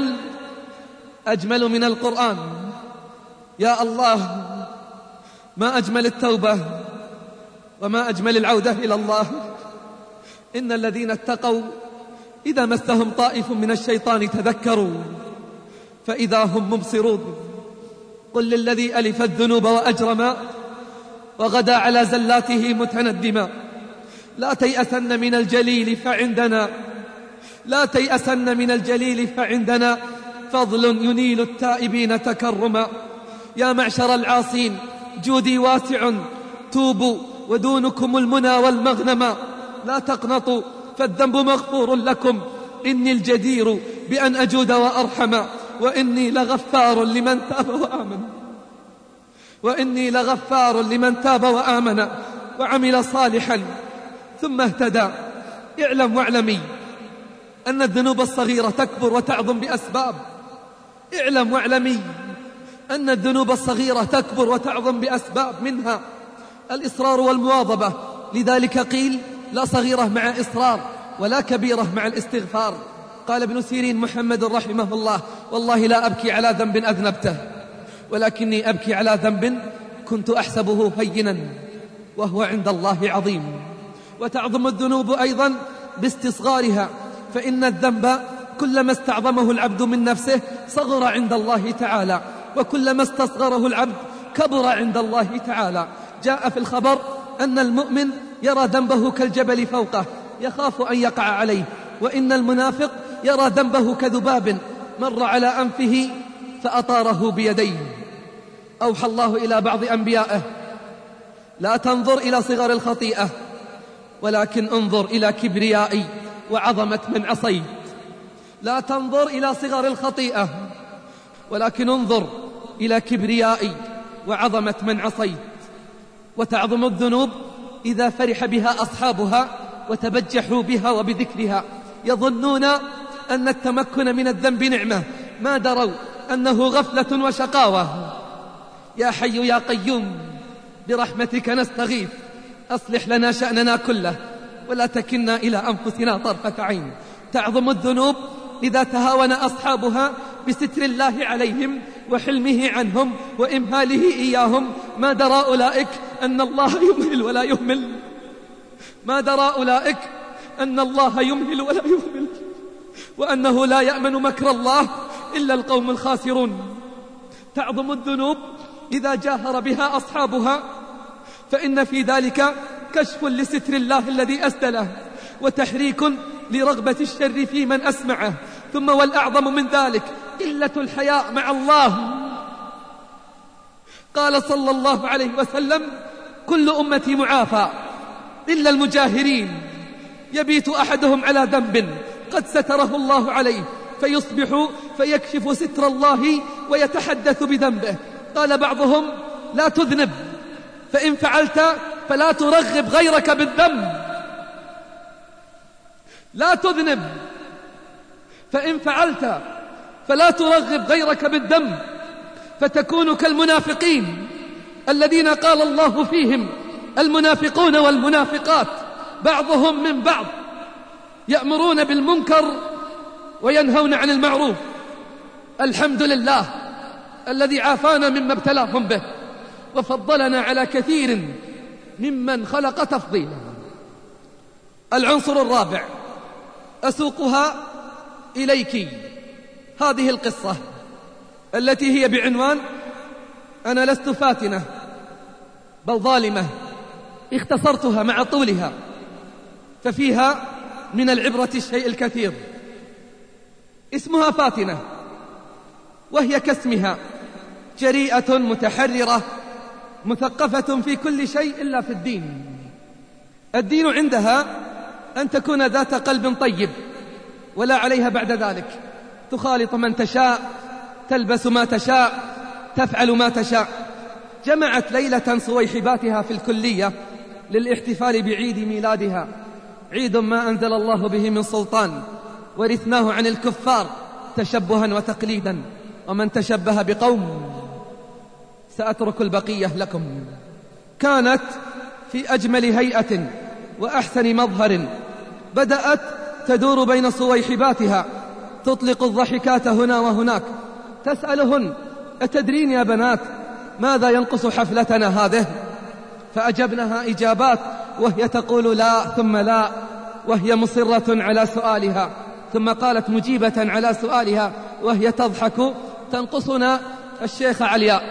أجمل من القرآن؟ يا الله، ما أجمل التوبة وما أجمل العودة إلى الله. إن الذين اتقوا إذا مسهم طائف من الشيطان تذكروا فإذا هم مبصرون. قل للذي ألف الذنوب وأجرما وغدا على زلاته متندما، لا تيأسن من الجليل فعندنا فضل ينيل التائبين تكرما. يا معشر العاصين جودي واسع، توبوا ودونكم المنى والمغنما. لا تقنطوا فالذنب مغفور لكم، إني الجدير بأن أجود وأرحم. وإني لغفار لمن تاب وآمن وعمل صالحا ثم اهتدى. اعلم واعلمي أن الذنوب الصغيرة تكبر وتعظم بأسباب منها الإصرار والمواظبة. لذلك قيل: لا صغيرة مع إصرار ولا كبيرة مع الاستغفار. قال ابن سيرين محمد رحمه الله: والله لا أبكي على ذنب أذنبته، ولكني أبكي على ذنب كنت أحسبه هينا وهو عند الله عظيم. وتعظم الذنوب أيضا باستصغارها، فإن الذنب كلما استعظمه العبد من نفسه صغر عند الله تعالى، وكلما استصغره العبد كبر عند الله تعالى. جاء في الخبر أن المؤمن يرى ذنبه كالجبل فوقه يخاف أن يقع عليه، وإن المنافق يرى ذنبه كذباب مر على أنفه فأطاره بيديه. أوحى الله إلى بعض أنبيائه: لا تنظر إلى صغر الخطيئة، ولكن انظر إلى كبريائي وعظمة من عصيت. لا تنظر إلى صغر الخطيئة، ولكن انظر إلى كبريائي وعظمة من عصيت. وتعظم الذنوب إذا فرح بها أصحابها وتبجحوا بها وبذكرها. يظنون أن التمكن من الذنب نعمة، ما دروا أنه غفلة وشقاوة. يا حي يا قيوم برحمتك نستغيث، أصلح لنا شأننا كله ولا تكلنا إلى أنفسنا طرفة عين. تعظم الذنوب إذا تهاون أصحابها بستر الله عليهم وحلمه عنهم وإمهاله إياهم. ما درى أولئك أن الله يمهل ولا يهمل، وأنه لا يأمن مكر الله إلا القوم الخاسرون. تعظم الذنوب إذا جاهر بها أصحابها، فإن في ذلك كشف لستر الله الذي أسدله، وتحريك لرغبة الشر في من أسمعه. ثم والأعظم من ذلك قلة الحياء مع الله. قال صلى الله عليه وسلم: كل أمتي معافى إلا المجاهرين. يبيت أحدهم على ذنب قد ستره الله عليه فيصبح فيكشف ستر الله ويتحدث بذنبه. قال بعضهم: لا تذنب، فإن فعلت فلا ترغب غيرك بالذنب. لا تذنب فإن فعلت فلا ترغب غيرك بالدم فتكون كالمنافقين الذين قال الله فيهم: المنافقون والمنافقات بعضهم من بعض يأمرون بالمنكر وينهون عن المعروف. الحمد لله الذي عافانا مما ابتلاهم به وفضلنا على كثير ممن خلق تفضيلا. العنصر الرابع أسوقها إليك، هذه القصة التي هي بعنوان أنا لست فاتنة بل ظالمة، اختصرتها مع طولها ففيها من العبرة الشيء الكثير. اسمها فاتنة، وهي كاسمها جريئة متحررة مثقفة في كل شيء إلا في الدين. الدين عندها أن تكون ذات قلب طيب ولا عليها بعد ذلك، تخالط من تشاء، تلبس ما تشاء، تفعل ما تشاء. جمعت ليلة صويحباتها في الكلية للاحتفال بعيد ميلادها، عيد ما أنزل الله به من سلطان، ورثناه عن الكفار تشبها وتقليدا، ومن تشبه بقوم سأترك البقية لكم. كانت في أجمل هيئة وأحسن مظهر، بدأت تدور بين صويحباتها، تطلق الضحكات هنا وهناك، تسألهن: أتدرين يا بنات ماذا ينقص حفلتنا هذه؟ فأجبنها إجابات، وهي تقول لا ثم لا، وهي مصرة على سؤالها، ثم قالت مجيبة على سؤالها وهي تضحك: تنقصنا الشيخة علياء،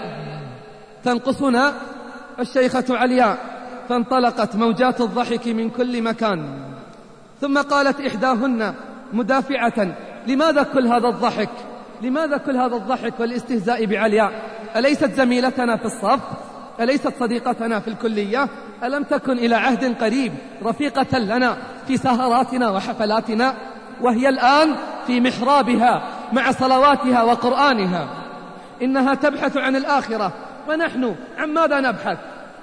تنقصنا الشيخة علياء. فانطلقت موجات الضحك من كل مكان. ثم قالت إحداهن مدافعة: لماذا كل هذا الضحك؟ لماذا كل هذا الضحك والاستهزاء بعلياء؟ أليست زميلتنا في الصف؟ أليست صديقتنا في الكلية؟ ألم تكن إلى عهد قريب رفيقة لنا في سهراتنا وحفلاتنا؟ وهي الآن في محرابها مع صلواتها وقرآنها. إنها تبحث عن الآخرة، ونحن عن ماذا نبحث؟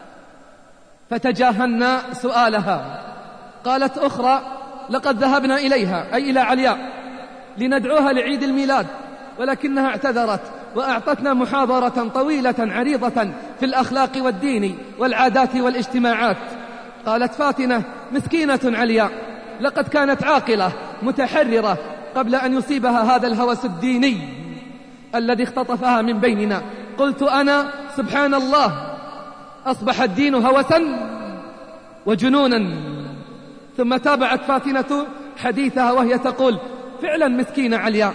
فتجاهلنا سؤالها. قالت أخرى: لقد ذهبنا إليها، أي إلى علياء، لندعوها لعيد الميلاد، ولكنها اعتذرت وأعطتنا محاضرة طويلة عريضة في الأخلاق والدين والعادات والاجتماعات. قالت فاتنة: مسكينة علياء، لقد كانت عاقلة متحررة قبل أن يصيبها هذا الهوس الديني الذي اختطفها من بيننا. قلت أنا: سبحان الله، أصبح الدين هوسا وجنونا. ثم تابعت فاتنة حديثها وهي تقول: فعلا مسكينة علياء،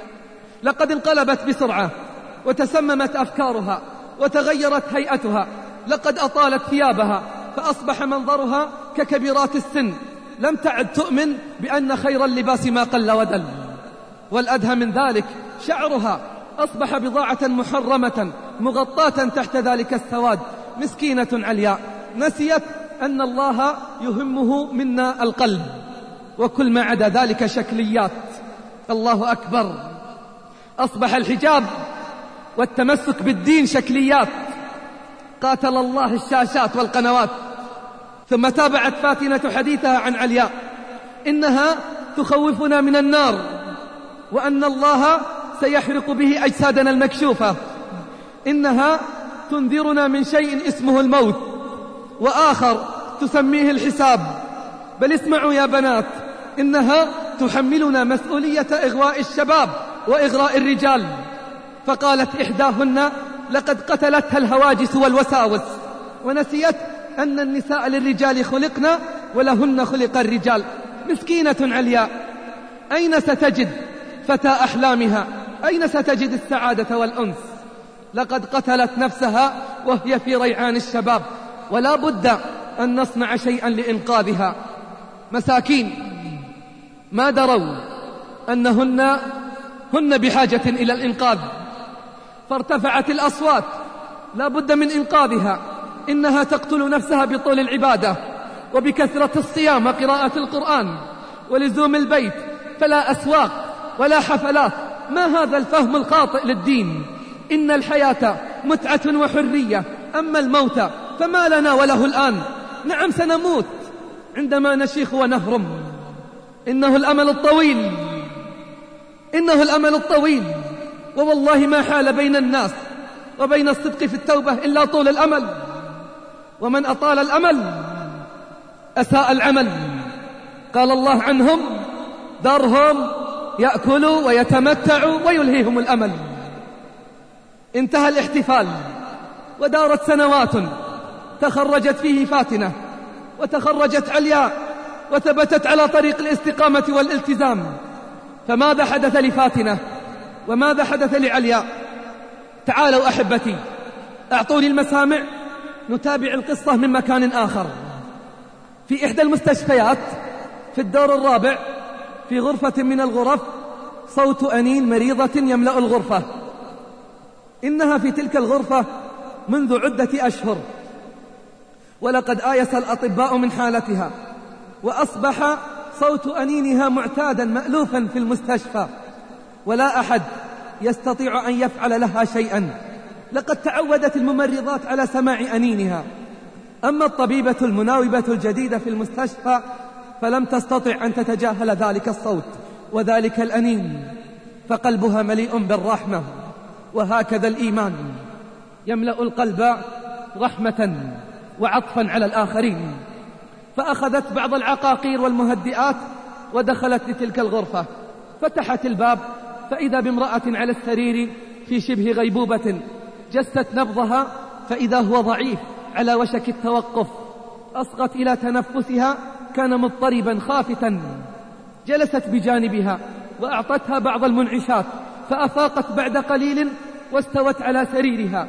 لقد انقلبت بسرعة وتسممت أفكارها وتغيرت هيئتها، لقد أطالت ثيابها فأصبح منظرها ككبيرات السن، لم تعد تؤمن بأن خير اللباس ما قل ودل. والأدهى من ذلك شعرها أصبح بضاعة محرمة مغطاة تحت ذلك السواد. مسكينة علياء، نسيت أن الله يهمه منا القلب، وكل ما عدا ذلك شكليات. الله أكبر، أصبح الحجاب والتمسك بالدين شكليات. قاتل الله الشاشات والقنوات. ثم تابعت فاتنة حديثها عن علياء: إنها تخوفنا من النار، وأن الله سيحرق به أجسادنا المكشوفة. إنها تنذرنا من شيء اسمه الموت، وآخر تسميه الحساب. بل اسمعوا يا بنات، إنها تحملنا مسؤولية إغواء الشباب وإغراء الرجال. فقالت إحداهن: لقد قتلتها الهواجس والوساوس، ونسيت أن النساء للرجال خلقنا ولهن خلق الرجال. مسكينة علياء، أين ستجد فتى أحلامها؟ أين ستجد السعادة والأنس؟ لقد قتلت نفسها وهي في ريعان الشباب، ولا بد أن نصنع شيئا لإنقاذها. مساكين ما دروا أنهن بحاجة إلى الإنقاذ، فارتفعت الأصوات: لا بد من إنقاذها، إنها تقتل نفسها بطول العبادة وبكثرة الصيام وقراءة القرآن ولزوم البيت، فلا أسواق ولا حفلات. ما هذا الفهم الخاطئ للدين؟ إن الحياة متعة وحرية، أما الموت فما لنا وله الآن. نعم سنموت عندما نشيخ ونهرم، إنه الأمل الطويل إنه الأمل الطويل، ووالله ما حال بين الناس وبين الصدق في التوبة إلا طول الأمل، ومن أطال الأمل أساء العمل. قال الله عنهم: ذرهم يأكلوا ويتمتعوا ويلهيهم الأمل. انتهى الاحتفال ودارت سنوات، تخرجت فيه فاتنة وتخرجت علياء وثبتت على طريق الاستقامة والالتزام. فماذا حدث لفاتنة وماذا حدث لعلياء؟ تعالوا أحبتي، أعطوني المسامع، نتابع القصة من مكان آخر. في إحدى المستشفيات في الدور الرابع في غرفة من الغرف صوت أنين مريضة يملأ الغرفة. إنها في تلك الغرفة منذ عدة أشهر، ولقد آيس الأطباء من حالتها، وأصبح صوت أنينها معتادا مألوفا في المستشفى، ولا أحد يستطيع أن يفعل لها شيئا. لقد تعودت الممرضات على سماع أنينها، أما الطبيبة المناوبة الجديدة في المستشفى فلم تستطع أن تتجاهل ذلك الصوت وذلك الأنين، فقلبها مليء بالرحمة. وهكذا الإيمان يملأ القلب رحمة وعطفا على الآخرين. فأخذت بعض العقاقير والمهدئات ودخلت لتلك الغرفة، فتحت الباب فإذا بامرأة على السرير في شبه غيبوبة، جست نبضها فإذا هو ضعيف على وشك التوقف، أصغت إلى تنفسها، كان مضطربا خافتا. جلست بجانبها وأعطتها بعض المنعشات، فأفاقت بعد قليل واستوت على سريرها.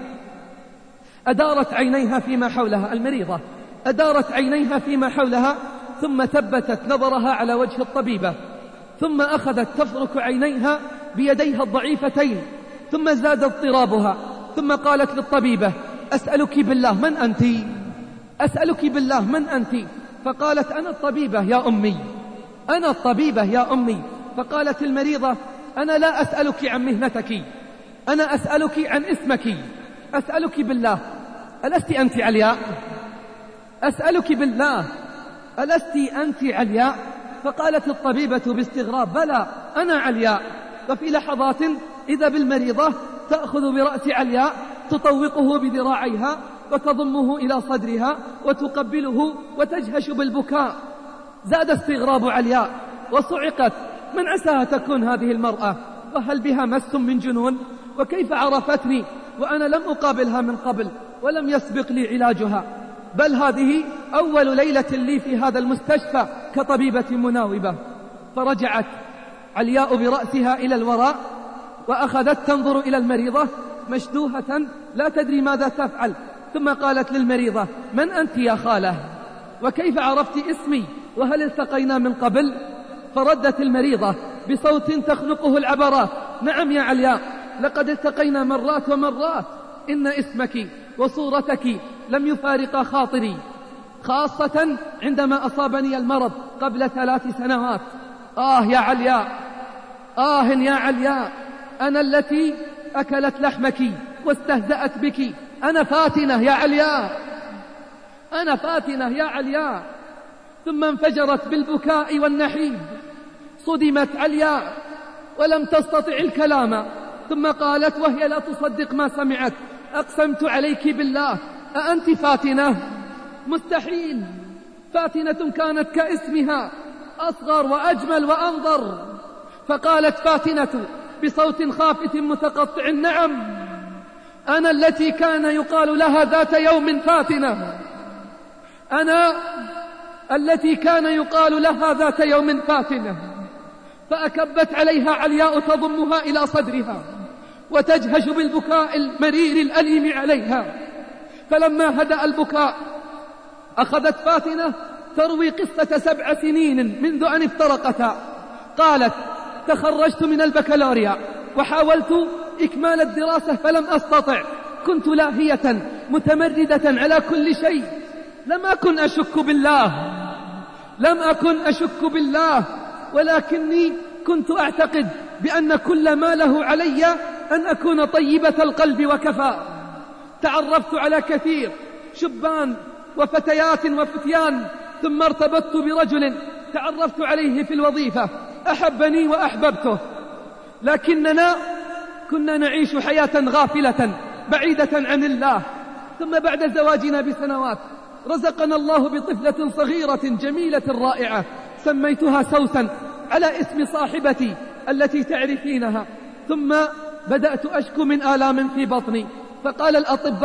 أدارت عينيها فيما حولها، المريضة أدارت عينيها فيما حولها، ثم ثبتت نظرها على وجه الطبيبة، ثم أخذت تفرك عينيها بيديها الضعيفتين، ثم زاد اضطرابها، ثم قالت للطبيبة: أسألك بالله من أنت؟ أسألك بالله من أنت؟ فقالت: أنا الطبيبة يا أمي، أنا الطبيبة يا أمي. فقالت المريضة: أنا لا أسألك عن مهنتك، أنا أسألك عن اسمك، أسألك بالله ألست أنت علياء؟ أسألك بالله ألست أنت علياء؟ فقالت الطبيبة باستغراب: بلى أنا علياء. وفي لحظات إذا بالمريضة تأخذ برأس علياء تطوقه بذراعيها وتضمه إلى صدرها وتقبله وتجهش بالبكاء. زاد استغراب علياء وصعقت: من عساها تكون هذه المرأة؟ وهل بها مس من جنون؟ وكيف عرفتني وأنا لم أقابلها من قبل ولم يسبق لي علاجها؟ بل هذه أول ليلة لي في هذا المستشفى كطبيبة مناوبة. فرجعت علياء برأسها إلى الوراء وأخذت تنظر إلى المريضة مشدوهة لا تدري ماذا تفعل، ثم قالت للمريضة: من أنت يا خالة؟ وكيف عرفت اسمي؟ وهل التقينا من قبل؟ فردت المريضة بصوت تخنقه العبرات: نعم يا علياء، لقد التقينا مرات ومرات، إن اسمك وصورتك لم يفارق خاطري، خاصة عندما أصابني المرض قبل 3 سنوات. يا علياء، يا علياء، أنا التي أكلت لحمك واستهزأت بك، أنا فاتنة يا علياء، أنا فاتنة يا علياء. ثم انفجرت بالبكاء والنحيب. صدمت علياء ولم تستطع الكلام، ثم قالت وهي لا تصدق ما سمعت: أقسمت عليك بالله أأنت فاتنة؟ مستحيل، فاتنة كانت كاسمها، أصغر وأجمل وأنظر. فقالت فاتنة بصوت خافت متقطع: نعم، أنا التي كان يقال لها ذات يوم فاتنة، أنا التي كان يقال لها ذات يوم فاتنة. فأكبت عليها علياء تضمها إلى صدرها وتجهش بالبكاء المرير الأليم عليها. فلما هدأ البكاء أخذت فاتنة تروي قصة 7 سنين منذ أن افترقتا. قالت: تخرجت من البكالوريا وحاولت إكمال الدراسة فلم أستطع، كنت لاهية متمردة على كل شيء، لم أكن أشك بالله، ولكني كنت أعتقد بأن كل ما له علي أن أكون طيبة القلب وكفى. تعرفت على كثير شبان وفتيات وفتيان، ثم ارتبطت برجل تعرفت عليه في الوظيفة، أحبني وأحببته، لكننا كنا نعيش حياة غافلة بعيدة عن الله. ثم بعد زواجنا بسنوات رزقنا الله بطفلة صغيرة جميلة رائعة سميتها سوسن على اسم صاحبتي التي تعرفينها. ثم بدأت أشكو من آلام في بطني، فقال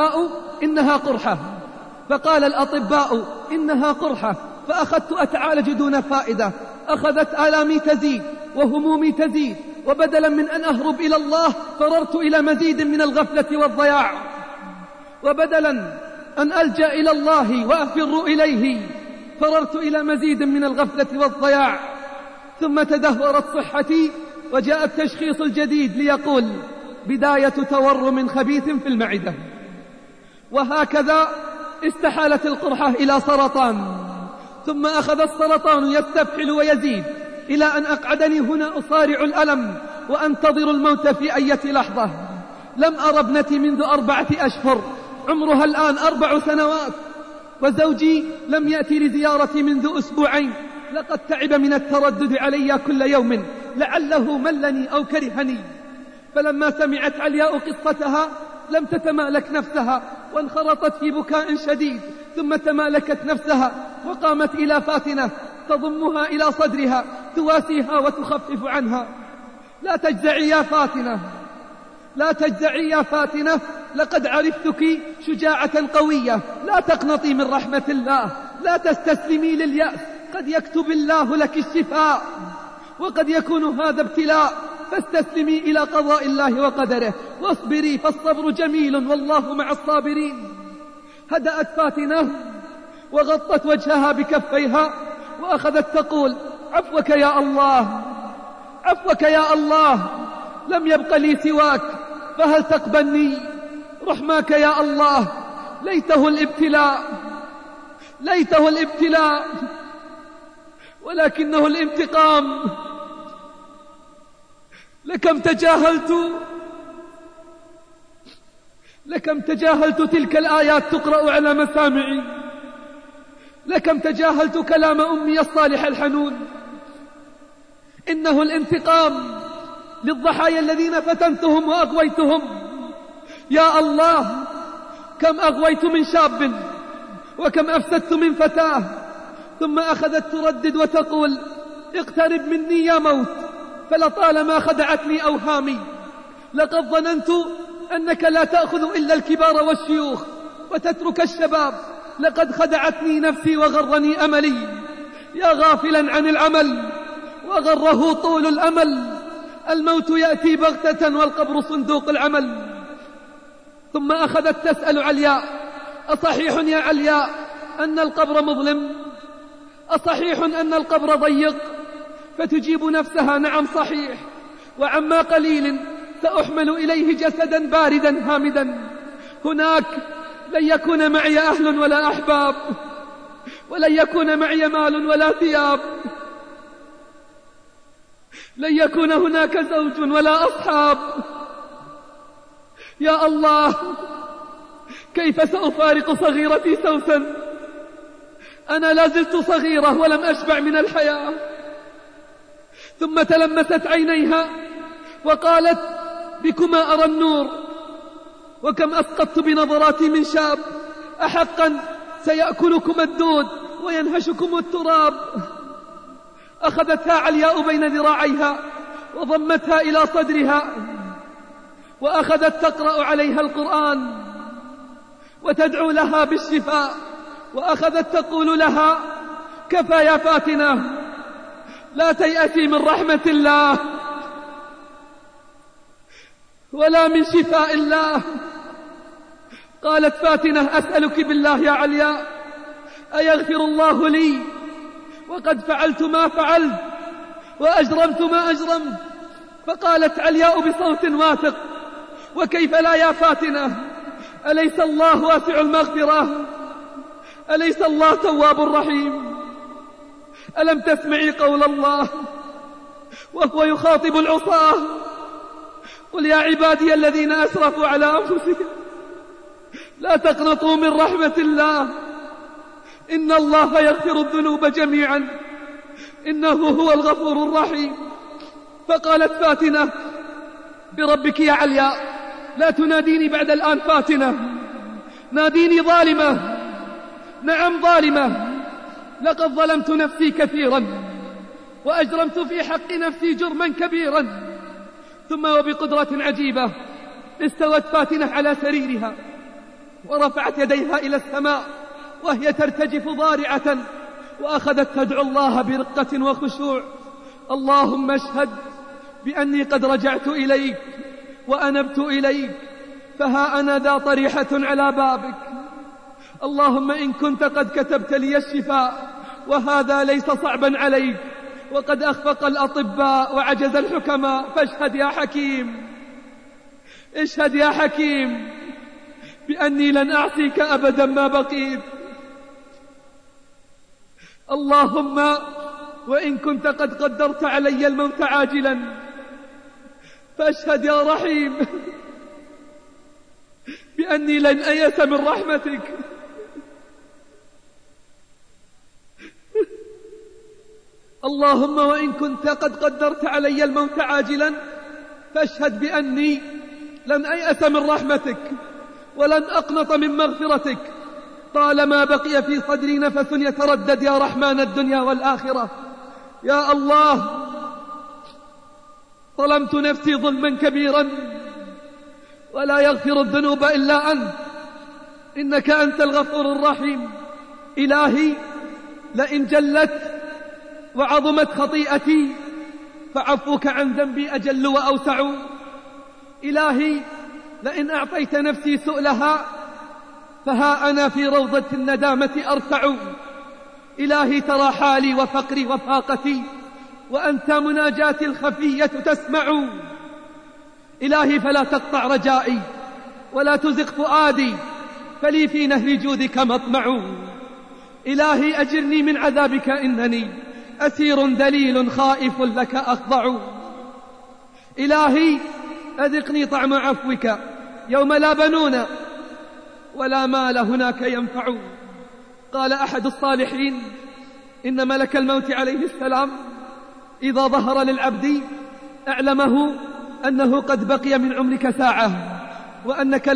الأطباء إنها قرحة، فأخذت أتعالج دون فائدة. أخذت آلامي تزيد وهمومي تزيد، وبدلا من أن أهرب إلى الله فررت إلى مزيد من الغفلة والضياع، وبدلا أن ألجأ إلى الله وأفر إليه فررت إلى مزيد من الغفلة والضياع. ثم تدهورت صحتي وجاء التشخيص الجديد ليقول بداية تورم خبيث في المعدة. وهكذا استحالت القرحة إلى سرطان، ثم أخذ السرطان يستفحل ويزيد إلى أن أقعدني هنا أصارع الألم وأنتظر الموت في أي لحظة. لم أرى ابنتي منذ 4 أشهر، عمرها الآن 4 سنوات، وزوجي لم يأتي لزيارتي منذ 2 أسبوعين. لقد تعب من التردد علي كل يوم، لعله ملني أو كرهني. فلما سمعت علياء قصتها لم تتمالك نفسها وانخرطت في بكاء شديد، ثم تمالكت نفسها وقامت إلى فاتنة تضمها إلى صدرها تواسيها وتخفف عنها. لا تجزعي يا فاتنة، لا تجزعي يا فاتنة، لقد عرفتك شجاعة قوية. لا تقنطي من رحمة الله، لا تستسلمي لليأس، قد يكتب الله لك الشفاء وقد يكون هذا ابتلاء، فاستسلمي إلى قضاء الله وقدره واصبري، فالصبر جميل والله مع الصابرين. هدأت فاتنة وغطت وجهها بكفيها وأخذت تقول عفوك يا الله، عفوك يا الله، لم يبق لي سواك، فهل تقبلني؟ رحماك يا الله، ليته الابتلاء، ليته الابتلاء ولكنه الانتقام. لكم تجاهلت تلك الآيات تقرأ على مسامعي، لكم تجاهلت كلام أمي الصالح الحنون. إنه الانتقام للضحايا الذين فتنتهم وأغويتهم. يا الله، كم أغويت من شاب وكم أفسدت من فتاة. ثم أخذت تردد وتقول اقترب مني يا موت، فلطالما خدعتني أوهامي. لقد ظننت أنك لا تأخذ إلا الكبار والشيوخ وتترك الشباب. لقد خدعتني نفسي وغرني أملي. يا غافلا عن العمل وغره طول الأمل، الموت يأتي بغتة والقبر صندوق العمل. ثم أخذت تسأل علياء أصحيح يا علياء أن القبر مظلم؟ أصحيح أن القبر ضيق؟ فتجيب نفسها نعم صحيح، وعما قليل سأحمل إليه جسدا باردا هامدا. هناك لن يكون معي أهل ولا أحباب، ولن يكون معي مال ولا ثياب، لن يكون هناك زوج ولا أصحاب. يا الله، كيف سأفارق صغيرتي سوسن؟ أنا لازلت صغيرة ولم أشبع من الحياة. ثم تلمست عينيها وقالت بكما أرى النور، وكم أسقطت بنظراتي من شاب. أحقا سيأكلكم الدود وينهشكم التراب. أخذتها علياء بين ذراعيها وضمتها إلى صدرها وأخذت تقرأ عليها القرآن وتدعو لها بالشفاء، وأخذت تقول لها كفى يا فاتنة، لا تيأسي من رحمة الله ولا من شفاء الله. قالت فاتنة أسألك بالله يا علياء أيغفر الله لي وقد فعلت ما فعلت وأجرمت ما أجرمت؟ فقالت علياء بصوت واثق وكيف لا يا فاتنة، أليس الله واسع المغفرة؟ أليس الله تواب رحيم؟ ألم تسمعي قول الله وهو يخاطب العصاة قل يا عبادي الذين أسرفوا على أنفسهم لا تقنطوا من رحمة الله إن الله يغفر الذنوب جميعا إنه هو الغفور الرحيم. فقالت فاتنة بربك يا علياء لا تناديني بعد الآن فاتنة، ناديني ظالمة، نعم ظالمة. لقد ظلمت نفسي كثيرا وأجرمت في حق نفسي جرما كبيرا. ثم وبقدرة عجيبة استوت فاتنة على سريرها ورفعت يديها إلى السماء وهي ترتجف ضارعة، وأخذت تدعو الله برقة وخشوع: اللهم اشهد بأني قد رجعت إليك وأنبت إليك، فها أنا ذا طريحة على بابك. اللهم إن كنت قد كتبت لي الشفاء وهذا ليس صعبا عليك، وقد أخفق الأطباء وعجز الحكماء، فاشهد يا حكيم، اشهد يا حكيم بأني لن أعصيك أبدا ما بقيت. اللهم وإن كنت قد قدرت علي الموت عاجلا، فاشهد يا رحيم بأني لن أيأس من رحمتك. اللهم وإن كنت قد قدرت علي الموت عاجلا، فاشهد بأني لن أيأس من رحمتك ولن أقنط من مغفرتك طالما بقي في صدري نفس يتردد يا رحمن الدنيا والآخرة. يا الله، ظلمت نفسي ظلما كبيرا ولا يغفر الذنوب إلا أنت، إنك أنت الغفور الرحيم. إلهي، لئن جلت وعظمت خطيئتي فعفوك عن ذنبي أجل وأوسع. إلهي، لئن أعطيت نفسي سؤلها فها أنا في روضة الندامة أرتع. إلهي، ترى حالي وفقري وفاقتي، وأنت مناجاتي الخفية تسمع. إلهي، فلا تقطع رجائي ولا تزغ فؤادي، فلي في نهر جودك مطمع. إلهي، أجرني من عذابك، إنني أسير ذليل خائف لك أخضع. إلهي، أذقني طعم عفوك يوم لا بنون ولا مال هناك ينفع. قال أحد الصالحين: إن ملك الموت عليه السلام إذا ظهر للعبد أعلمه أنه قد بقي من عمرك ساعة، وأنك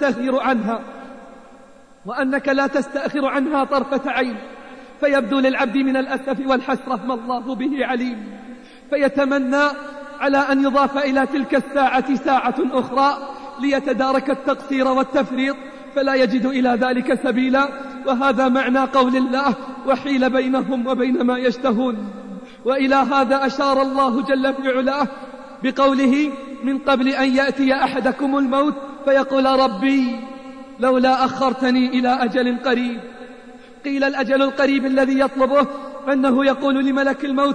لا تستأخر عنها طرفة عين، فيبدو للعبد من الأسف والحسرة ما الله به عليم، فيتمنى على أن يضاف إلى تلك الساعة ساعة أخرى ليتدارك التقصير والتفريط، فلا يجد إلى ذلك سبيلا. وهذا معنى قول الله: وحيل بينهم وبين ما يشتهون. وإلى هذا أشار الله جل في علاه بقوله: من قبل أن يأتي أحدكم الموت فيقول ربي لولا أخرتني إلى أجل قريب. قيل الأجل القريب الذي يطلبه أنه يقول لملك الموت: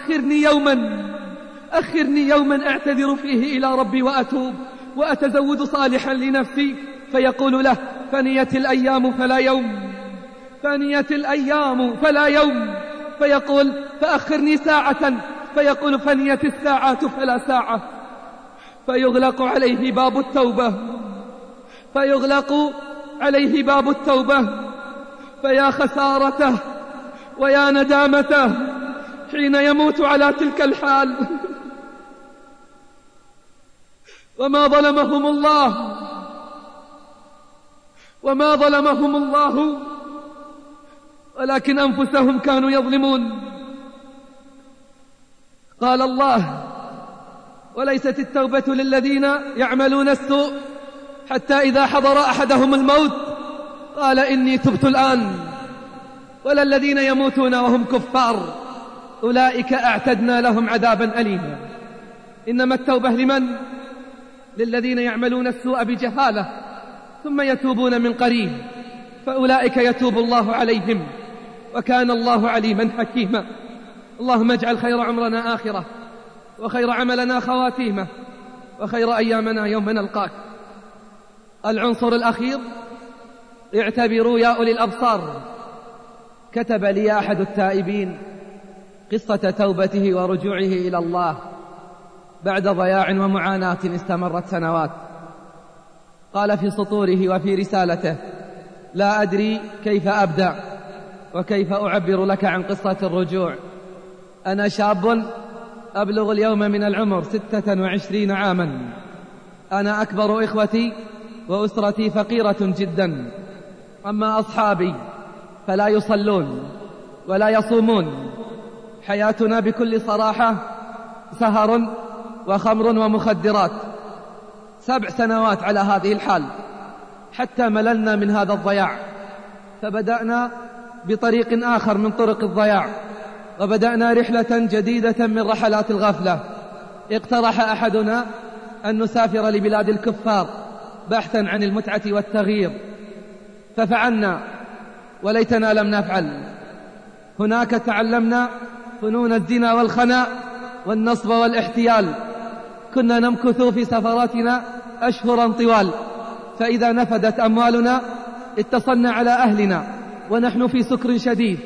أخرني يوما أعتذر فيه إلى ربي وأتوب وأتزود صالحا لنفسي. فيقول له: فنيت الأيام فلا يوم، فنيت الأيام فلا يوم. فيقول: فأخرني ساعة. فيقول: فنيت الساعات فلا ساعة. فيغلق عليه باب التوبة، فيا خسارته ويا ندامته حين يموت على تلك الحال. وما ظلمهم الله ولكن أنفسهم كانوا يظلمون. قال الله: وليست التوبة للذين يعملون السوء حتى إذا حضر أحدهم الموت قال إني تبت الآن، ولا الذين يموتون وهم كفار أولئك أعتدنا لهم عذابا أليما. إنما التوبة للذين يعملون السوء بجهالة ثم يتوبون من قريب، فأولئك يتوب الله عليهم، وكان الله عليما حكيما. اللهم اجعل خير عمرنا آخرة، وخير عملنا خواتيمه، وخير أيامنا يوم نلقاك. العنصر الأخير: اعتبروا يا أولي الأبصار. كتب لي أحد التائبين قصة توبته ورجوعه إلى الله بعد ضياع ومعاناة استمرت سنوات. قال في سطوره وفي رسالته: لا أدري كيف أبدأ وكيف أعبر لك عن قصة الرجوع. أنا شاب أبلغ اليوم من العمر 26 عاما، أنا أكبر إخوتي وأسرتي فقيرة جدا، أما أصحابي فلا يصلون ولا يصومون. حياتنا بكل صراحة سهر وخمر ومخدرات. 7 سنوات على هذه الحال حتى مللنا من هذا الضياع، فبدأنا بطريق آخر من طرق الضياع، وبدأنا رحلة جديدة من رحلات الغفلة. اقترح أحدنا أن نسافر لبلاد الكفار بحثا عن المتعة والتغيير، ففعلنا وليتنا لم نفعل. هناك تعلمنا فنون الزنا والخناء والنصب والاحتيال. كنا نمكث في سفراتنا أشهرا طوال، فإذا نفدت أموالنا اتصلنا على أهلنا ونحن في سكر شديد،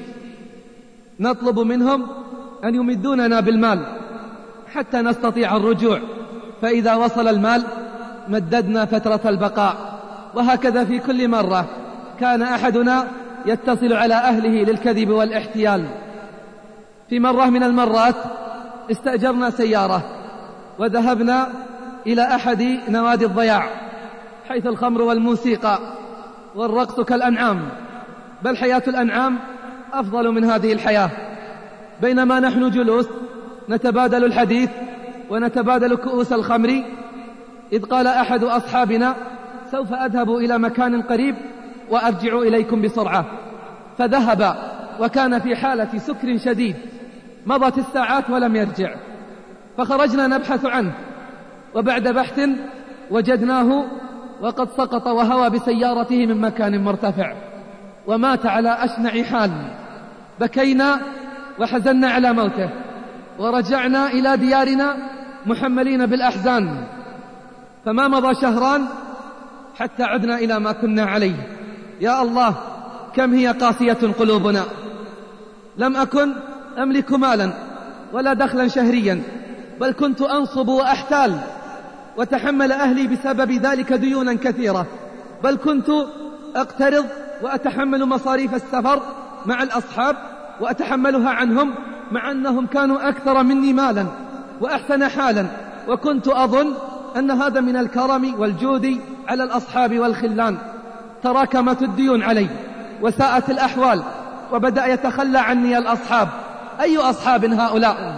نطلب منهم أن يمدوننا بالمال حتى نستطيع الرجوع، فإذا وصل المال مددنا فترة البقاء. وهكذا في كل مرة كان أحدنا يتصل على أهله للكذب والاحتيال. في مرة من المرات استأجرنا سيارة وذهبنا إلى أحد نوادي الضياع، حيث الخمر والموسيقى والرقص كالأنعام، بل حياة الأنعام أفضل من هذه الحياة. بينما نحن جلوس نتبادل الحديث ونتبادل كؤوس الخمر، إذ قال أحد أصحابنا: سوف أذهب إلى مكان قريب وأرجع إليكم بسرعة. فذهب وكان في حالة سكر شديد. مضت الساعات ولم يرجع، فخرجنا نبحث عنه، وبعد بحث وجدناه وقد سقط وهوى بسيارته من مكان مرتفع ومات على أشنع حال. بكينا وحزنا على موته، ورجعنا إلى ديارنا محملين بالأحزان. فما مضى شهران حتى عدنا إلى ما كنا عليه. يا الله، كم هي قاسية قلوبنا. لم أكن أملك مالا ولا دخلا شهريا، بل كنت أنصب وأحتال، وتحمل أهلي بسبب ذلك ديونا كثيرة، بل كنت أقترض وأتحمل مصاريف السفر مع الأصحاب وأتحملها عنهم، مع أنهم كانوا أكثر مني مالا وأحسن حالا، وكنت أظن أن هذا من الكرم والجود على الأصحاب والخلان. تراكمت الديون علي وساءت الأحوال، وبدأ يتخلى عني الأصحاب. أي أصحاب هؤلاء؟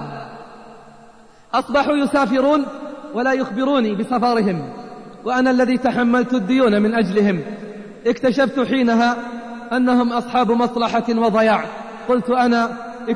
أصبحوا يسافرون ولا يخبروني بسفرهم، وأنا الذي تحملت الديون من أجلهم. اكتشفت حينها أنهم أصحاب مصلحة وضياع. قلت أنا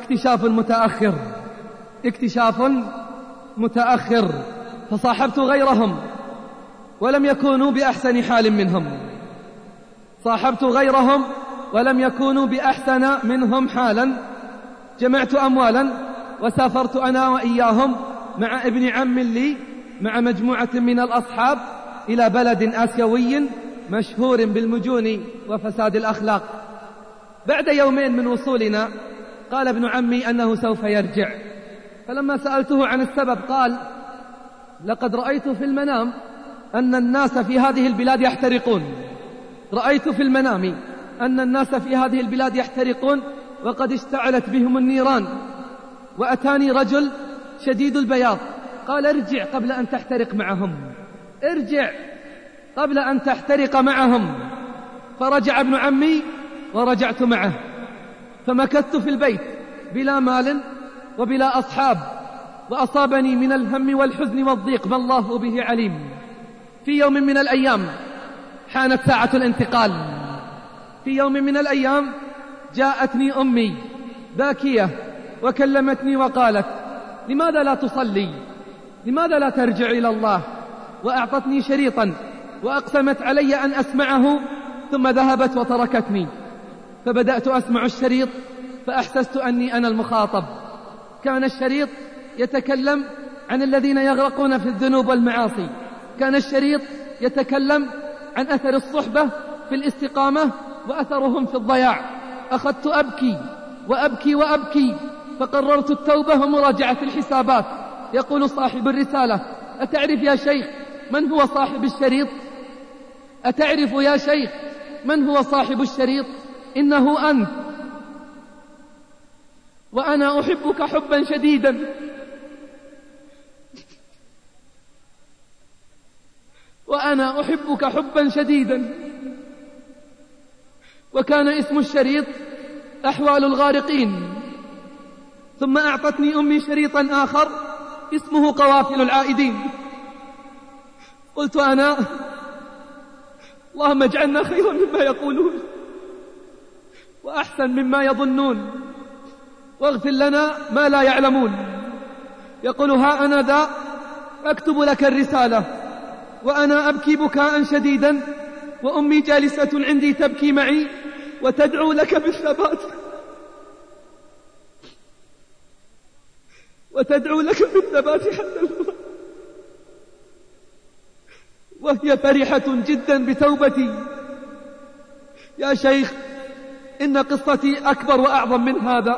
اكتشاف متأخر، فصاحبت غيرهم ولم يكونوا بأحسن حال منهم. صاحبت غيرهم ولم يكونوا بأحسن منهم حالا. جمعت أموالا وسافرت أنا وإياهم مع ابن عم لي مع مجموعة من الأصحاب إلى بلد آسيوي مشهور بالمجون وفساد الأخلاق. بعد يومين من وصولنا قال ابن عمي أنه سوف يرجع، فلما سألته عن السبب قال: لقد رأيت في المنام أن الناس في هذه البلاد يحترقون. رأيت في المنام أن الناس في هذه البلاد يحترقون وقد اشتعلت بهم النيران، وأتاني رجل شديد البياض قال: ارجع قبل أن تحترق معهم، ارجع قبل أن تحترق معهم. فرجع ابن عمي ورجعت معه، فمكثت في البيت بلا مال وبلا أصحاب، وأصابني من الهم والحزن والضيق ما الله به عليم. في يوم من الأيام حانت ساعة الانتقال. في يوم من الأيام جاءتني أمي باكية وكلمتني وقالت: لماذا لا تصلي؟ لماذا لا ترجع إلى الله؟ وأعطتني شريطا وأقسمت علي أن أسمعه، ثم ذهبت وتركتني. فبدأت أسمع الشريط فأحسست أني أنا المخاطب. كان الشريط يتكلم عن الذين يغرقون في الذنوب والمعاصي، كان الشريط يتكلم عن أثر الصحبة في الاستقامة وأثرهم في الضياع. أخذت أبكي وأبكي وأبكي، فقررت التوبة ومراجعة الحسابات. يقول صاحب الرسالة: أتعرف يا شيخ من هو صاحب الشريط؟ أتعرف يا شيخ من هو صاحب الشريط؟ إنه أنت، وأنا أحبك حبا شديدا. وأنا أحبك حبا شديدا. وكان اسم الشريط أحوال الغارقين. ثم أعطتني أمي شريطا آخر اسمه قوافل العائدين. قلت أنا: اللهم اجعلنا خيرا مما يقولون وأحسن مما يظنون، واغفر لنا ما لا يعلمون. يقول: ها أنا ذا أكتب لك الرسالة وأنا أبكي بكاء شديدا، وأمي جالسة عندي تبكي معي وتدعو لك بالثبات حتى الموت. وهي فرحة جدا بتوبتي. يا شيخ، إن قصتي أكبر وأعظم من هذا،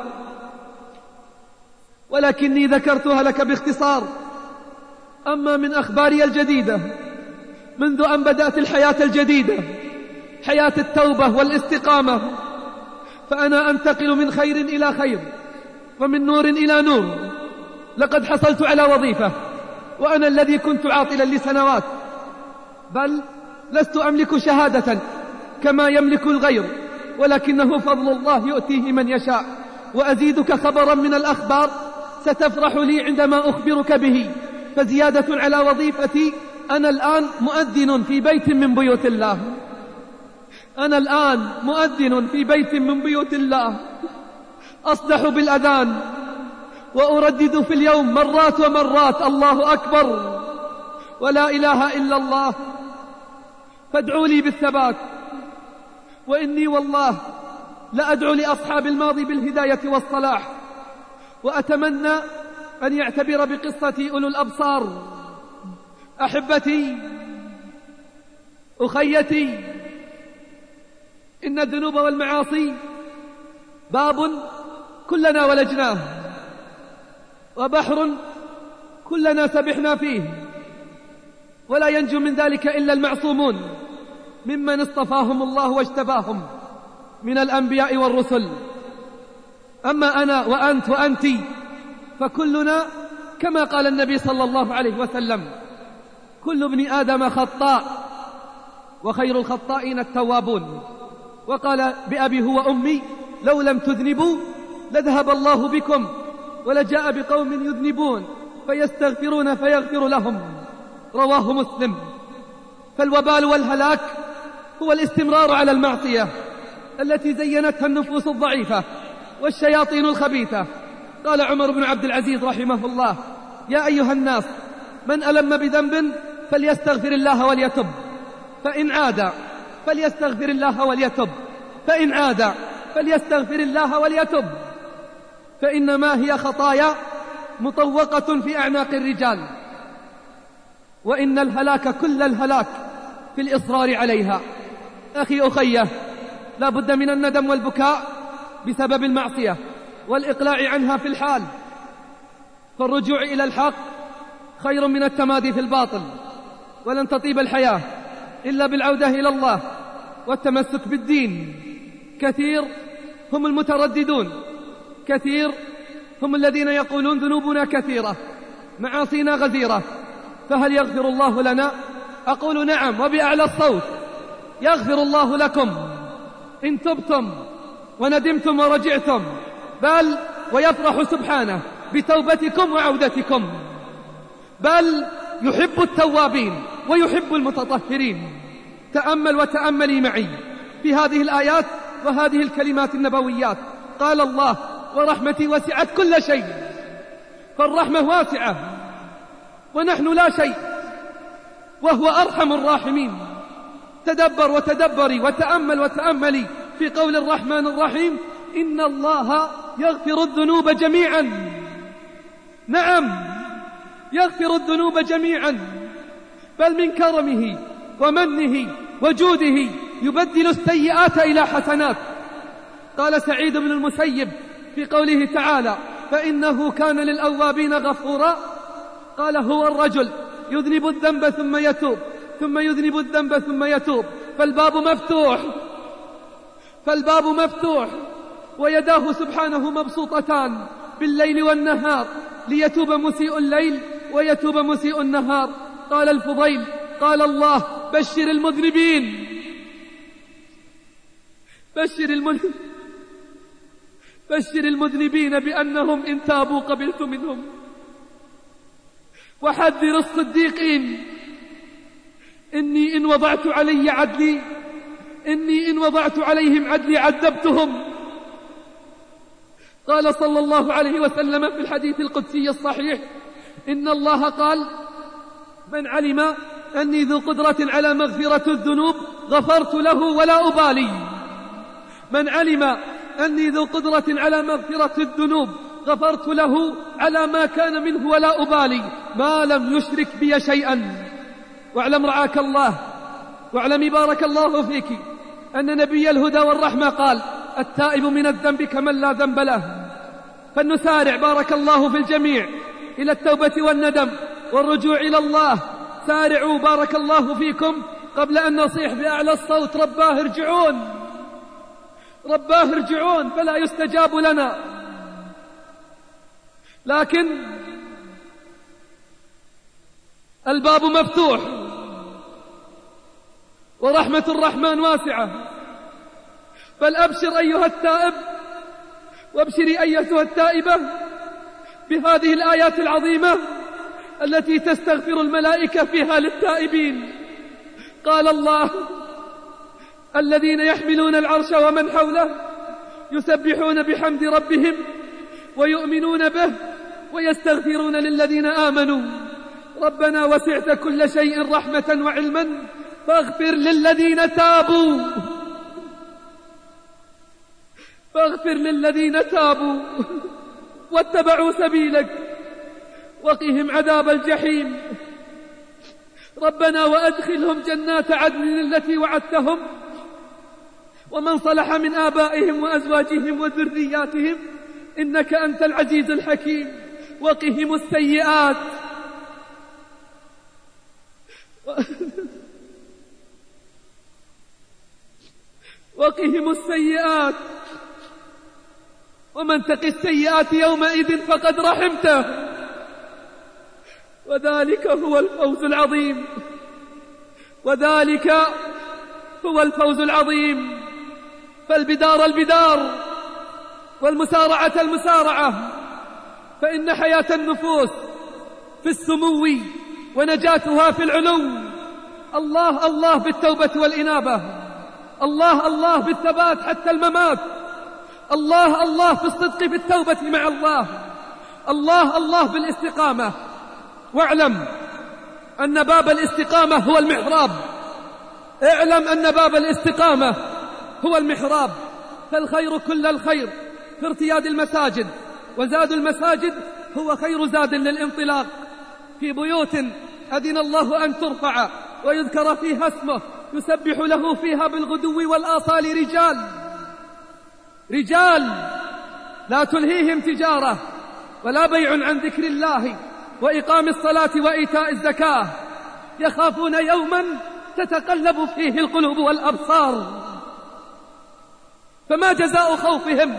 ولكني ذكرتها لك باختصار. أما من أخباري الجديدة منذ أن بدأت الحياة الجديدة، حياة التوبة والاستقامة، فأنا أنتقل من خير إلى خير ومن نور إلى نور. لقد حصلت على وظيفة وأنا الذي كنت عاطلا لسنوات، بل لست أملك شهادة كما يملك الغير، ولكنه فضل الله يؤتيه من يشاء. وأزيدك خبرا من الأخبار ستفرح لي عندما أخبرك به. فزيادة على وظيفتي، أنا الآن مؤذن في بيت من بيوت الله. أنا الآن مؤذن في بيت من بيوت الله، أصدح بالأذان وأردد في اليوم مرات ومرات: الله أكبر ولا إله إلا الله. فادعوا لي بالثبات. وإني والله لأدعو لأصحاب الماضي بالهداية والصلاح، وأتمنى أن يعتبر بقصتي أولو الأبصار. أحبتي، أخيتي، إن الذنوب والمعاصي باب كلنا ولجناه، وبحر كلنا سبحنا فيه، ولا ينجو من ذلك إلا المعصومون ممن اصطفاهم الله واجتباهم من الأنبياء والرسل. أما أنا وأنت وأنت فكلنا كما قال النبي صلى الله عليه وسلم: كل ابن آدم خطاء وخير الخطائين التوابون. وقال: بأبي هو أمي لو لم تذنبوا لذهب الله بكم ولجاء بقوم يذنبون فيستغفرون فيغفر لهم. رواه مسلم. فالوبال والهلاك هو الاستمرار على المعصية التي زينتها النفوس الضعيفة والشياطين الخبيثة. قال عمر بن عبد العزيز رحمه الله: يا أيها الناس، من ألم بذنب فليستغفر الله وليتب، فإن عاد فليستغفر الله وليتب، فإن عاد فليستغفر الله وليتب، فإنما هي خطايا مطوقة في أعناق الرجال، وإن الهلاك كل الهلاك في الإصرار عليها. أخي أخيه، لا بد من الندم والبكاء بسبب المعصية والإقلاع عنها في الحال، فالرجوع إلى الحق خير من التمادي في الباطل. ولن تطيب الحياة إلا بالعودة إلى الله والتمسك بالدين. كثير هم المترددون، كثير هم الذين يقولون: ذنوبنا كثيرة، معاصينا غزيرة، فهل يغفر الله لنا؟ أقول: نعم، وبأعلى الصوت: يغفر الله لكم إن تبتم وندمتم ورجعتم، بل ويفرح سبحانه بتوبتكم وعودتكم، بل يحب التوابين ويحب المتطهرين. تأمل وتأملي معي في هذه الآيات وهذه الكلمات النبويات. قال الله: ورحمتي وسعت كل شيء. فالرحمة واسعة ونحن لا شيء، وهو أرحم الراحمين. تدبر وتدبري وتأمل وتأملي في قول الرحمن الرحيم: إن الله يغفر الذنوب جميعا. نعم، يغفر الذنوب جميعا، بل من كرمه ومنه وجوده يبدل السيئات إلى حسنات. قال سعيد بن المسيب في قوله تعالى: فإنه كان للأوابين غفورا. قال: هو الرجل يذنب الذنب ثم يتوب، ثم يذنب الذنب ثم يتوب، فالباب مفتوح ويداه سبحانه مبسوطتان بالليل والنهار ليتوب مسيء الليل ويتوب مسيء النهار. قال الفضيل: قال الله بشر المذنبين بشر المذنبين بأنهم إن تابوا قبلت منهم، وحذر الصديقين إني إن وضعت عليهم عدلي عذبتهم. قال صلى الله عليه وسلم في الحديث القدسي الصحيح إن الله قال من علم أني ذو قدرة على مغفرة الذنوب غفرت له ولا أبالي. من علم أني ذو قدرة على مغفرة الذنوب غفرت له على ما كان منه ولا أبالي ما لم يشرك بي شيئا. واعلم رعاك الله، واعلم بارك الله فيك أن نبي الهدى والرحمة قال التائب من الذنب كمن لا ذنب له. فلنسارع بارك الله في الجميع إلى التوبة والندم والرجوع إلى الله. سارعوا بارك الله فيكم قبل أن نصيح بأعلى الصوت رباه ارجعون فلا يستجاب لنا. لكن الباب مفتوح ورحمة الرحمن واسعة، فالأبشر أيها التائب وابشري أيتها التائبة بهذه الآيات العظيمة التي تستغفر الملائكة فيها للتائبين. قال الله الذين يحملون العرش ومن حوله يسبحون بحمد ربهم ويؤمنون به ويستغفرون للذين آمنوا ربنا وسعت كل شيء رحمة وعلما فاغفر للذين تابوا واتبعوا سبيلك وقهم عذاب الجحيم. ربنا وأدخلهم جنات عدن التي وعدتهم ومن صلح من آبائهم وأزواجهم وذرياتهم إنك أنت العزيز الحكيم. وقهم السيئات ومن تق السيئات يومئذ فقد رحمته وذلك هو الفوز العظيم. فالبدار والمسارعة فإن حياة النفوس في السمو ونجاتها في العلو. الله بالتوبة والإنابة، الله بالثبات حتى الممات، الله في الصدق في التوبة مع الله بالاستقامة. واعلم أن باب الاستقامة هو المحراب. فالخير كل الخير في ارتياد المساجد، وزاد المساجد هو خير زاد للانطلاق. في بيوت أذن الله أن ترفع ويذكر فيها اسمه يسبح له فيها بالغدو والآصال رجال لا تلهيهم تجارة ولا بيع عن ذكر الله وإقام الصلاة وإيتاء الزكاة يخافون يوما تتقلب فيه القلوب والأبصار. فما جزاء خوفهم؟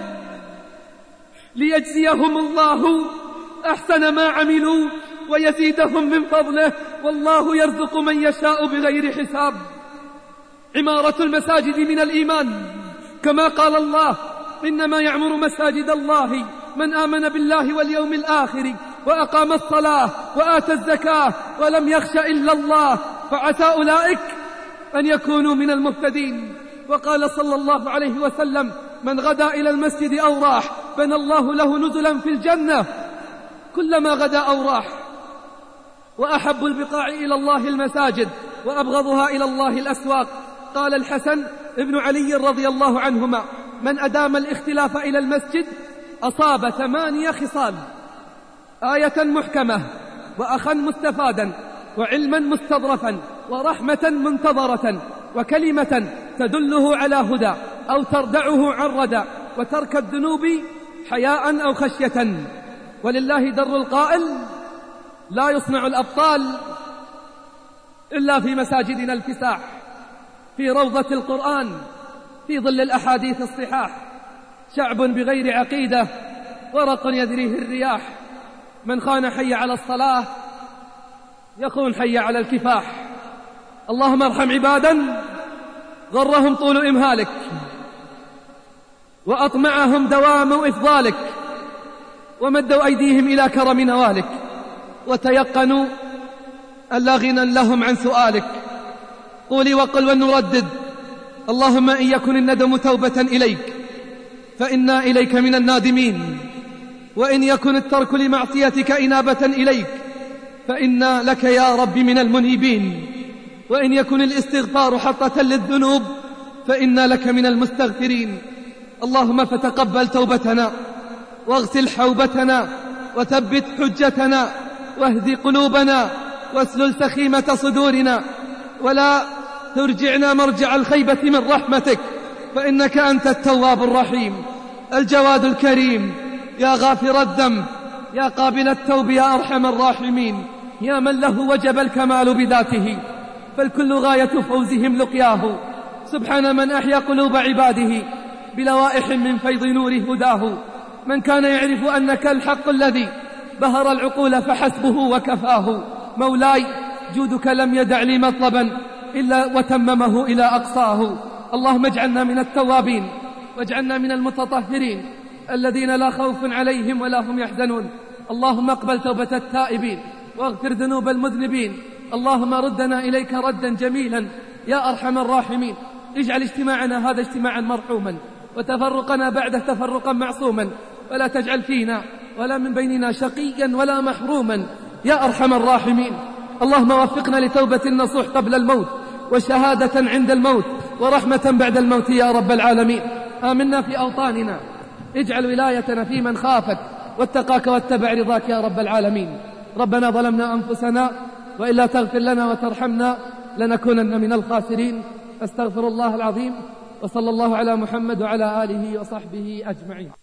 ليجزيهم الله أحسن ما عملوا ويزيدهم من فضله والله يرزق من يشاء بغير حساب. عمارة المساجد من الإيمان، كما قال الله إنما يعمر مساجد الله من آمن بالله واليوم الآخر وأقام الصلاة وآتى الزكاة ولم يخش إلا الله فعسى أولئك أن يكونوا من المهتدين. وقال صلى الله عليه وسلم من غدا إلى المسجد أو راح بنى الله له نزلا في الجنة كلما غدا أو راح. وأحب البقاع إلى الله المساجد وأبغضها إلى الله الأسواق. قال الحسن ابن علي رضي الله عنهما من أدام الاختلاف إلى المسجد أصاب 8 خصال: آية محكمة وأخا مستفادا وعلما مستظرفا ورحمة منتظرة وكلمة تدله على هدى أو تردعه عن ردى وترك الذنوب حياء أو خشية. ولله در القائل لا يصنع الأبطال إلا في مساجدنا الفساح، في روضة القرآن، في ظل الأحاديث الصحاح. شعب بغير عقيدة ورق يدريه الرياح. من خان حي على الصلاة يخون حي على الكفاح. اللهم ارحم عبادا غرهم طول إمهالك وأطمعهم دوام إفضالك ومدوا أيديهم إلى كرم نوالك وتيقنوا أن لا غنى لهم عن سؤالك. قولي وقل ونردد اللهم إن يكن الندم توبة إليك فإنا إليك من النادمين، وإن يكن الترك لمعصيتك إنابة إليك فإنا لك يا رب من المنيبين، وإن يكن الاستغفار حطة للذنوب فإنا لك من المستغفرين. اللهم فتقبل توبتنا واغسل حوبتنا وثبت حجتنا واهد قلوبنا واسلل سخيمة صدورنا، ولا ترجعنا مرجع الخيبة من رحمتك، فإنك أنت التواب الرحيم الجواد الكريم، يا غافر الذنب يا قابل التوب يا أرحم الراحمين، يا من له وجب الكمال بذاته فالكل غاية فوزهم لقياه. سبحان من أحيا قلوب عباده بلوائح من فيض نور هداه، من كان يعرف أنك الحق الذي بهر العقول فحسبه وكفاه. مولاي جودك لم يدع لي مطلبا إلا وتممه إلى أقصاه. اللهم اجعلنا من التوابين واجعلنا من المتطهرين الذين لا خوف عليهم ولا هم يحزنون. اللهم اقبل توبة التائبين واغفر ذنوب المذنبين. اللهم ردنا إليك ردا جميلا يا أرحم الراحمين. اجعل اجتماعنا هذا اجتماعا مرحوما وتفرقنا بعده تفرقا معصوما، ولا تجعل فينا ولا من بيننا شقيا ولا محروما يا أرحم الراحمين. اللهم وفقنا لتوبة النصوح قبل الموت وشهادة عند الموت ورحمة بعد الموت يا رب العالمين. آمنا في أوطاننا، اجعل ولايتنا في من خافك واتقاك واتبع رضاك يا رب العالمين. ربنا ظلمنا أنفسنا وإلا تغفر لنا وترحمنا لنكونن من الخاسرين. أستغفر الله العظيم، وصلى الله على محمد وعلى آله وصحبه أجمعين.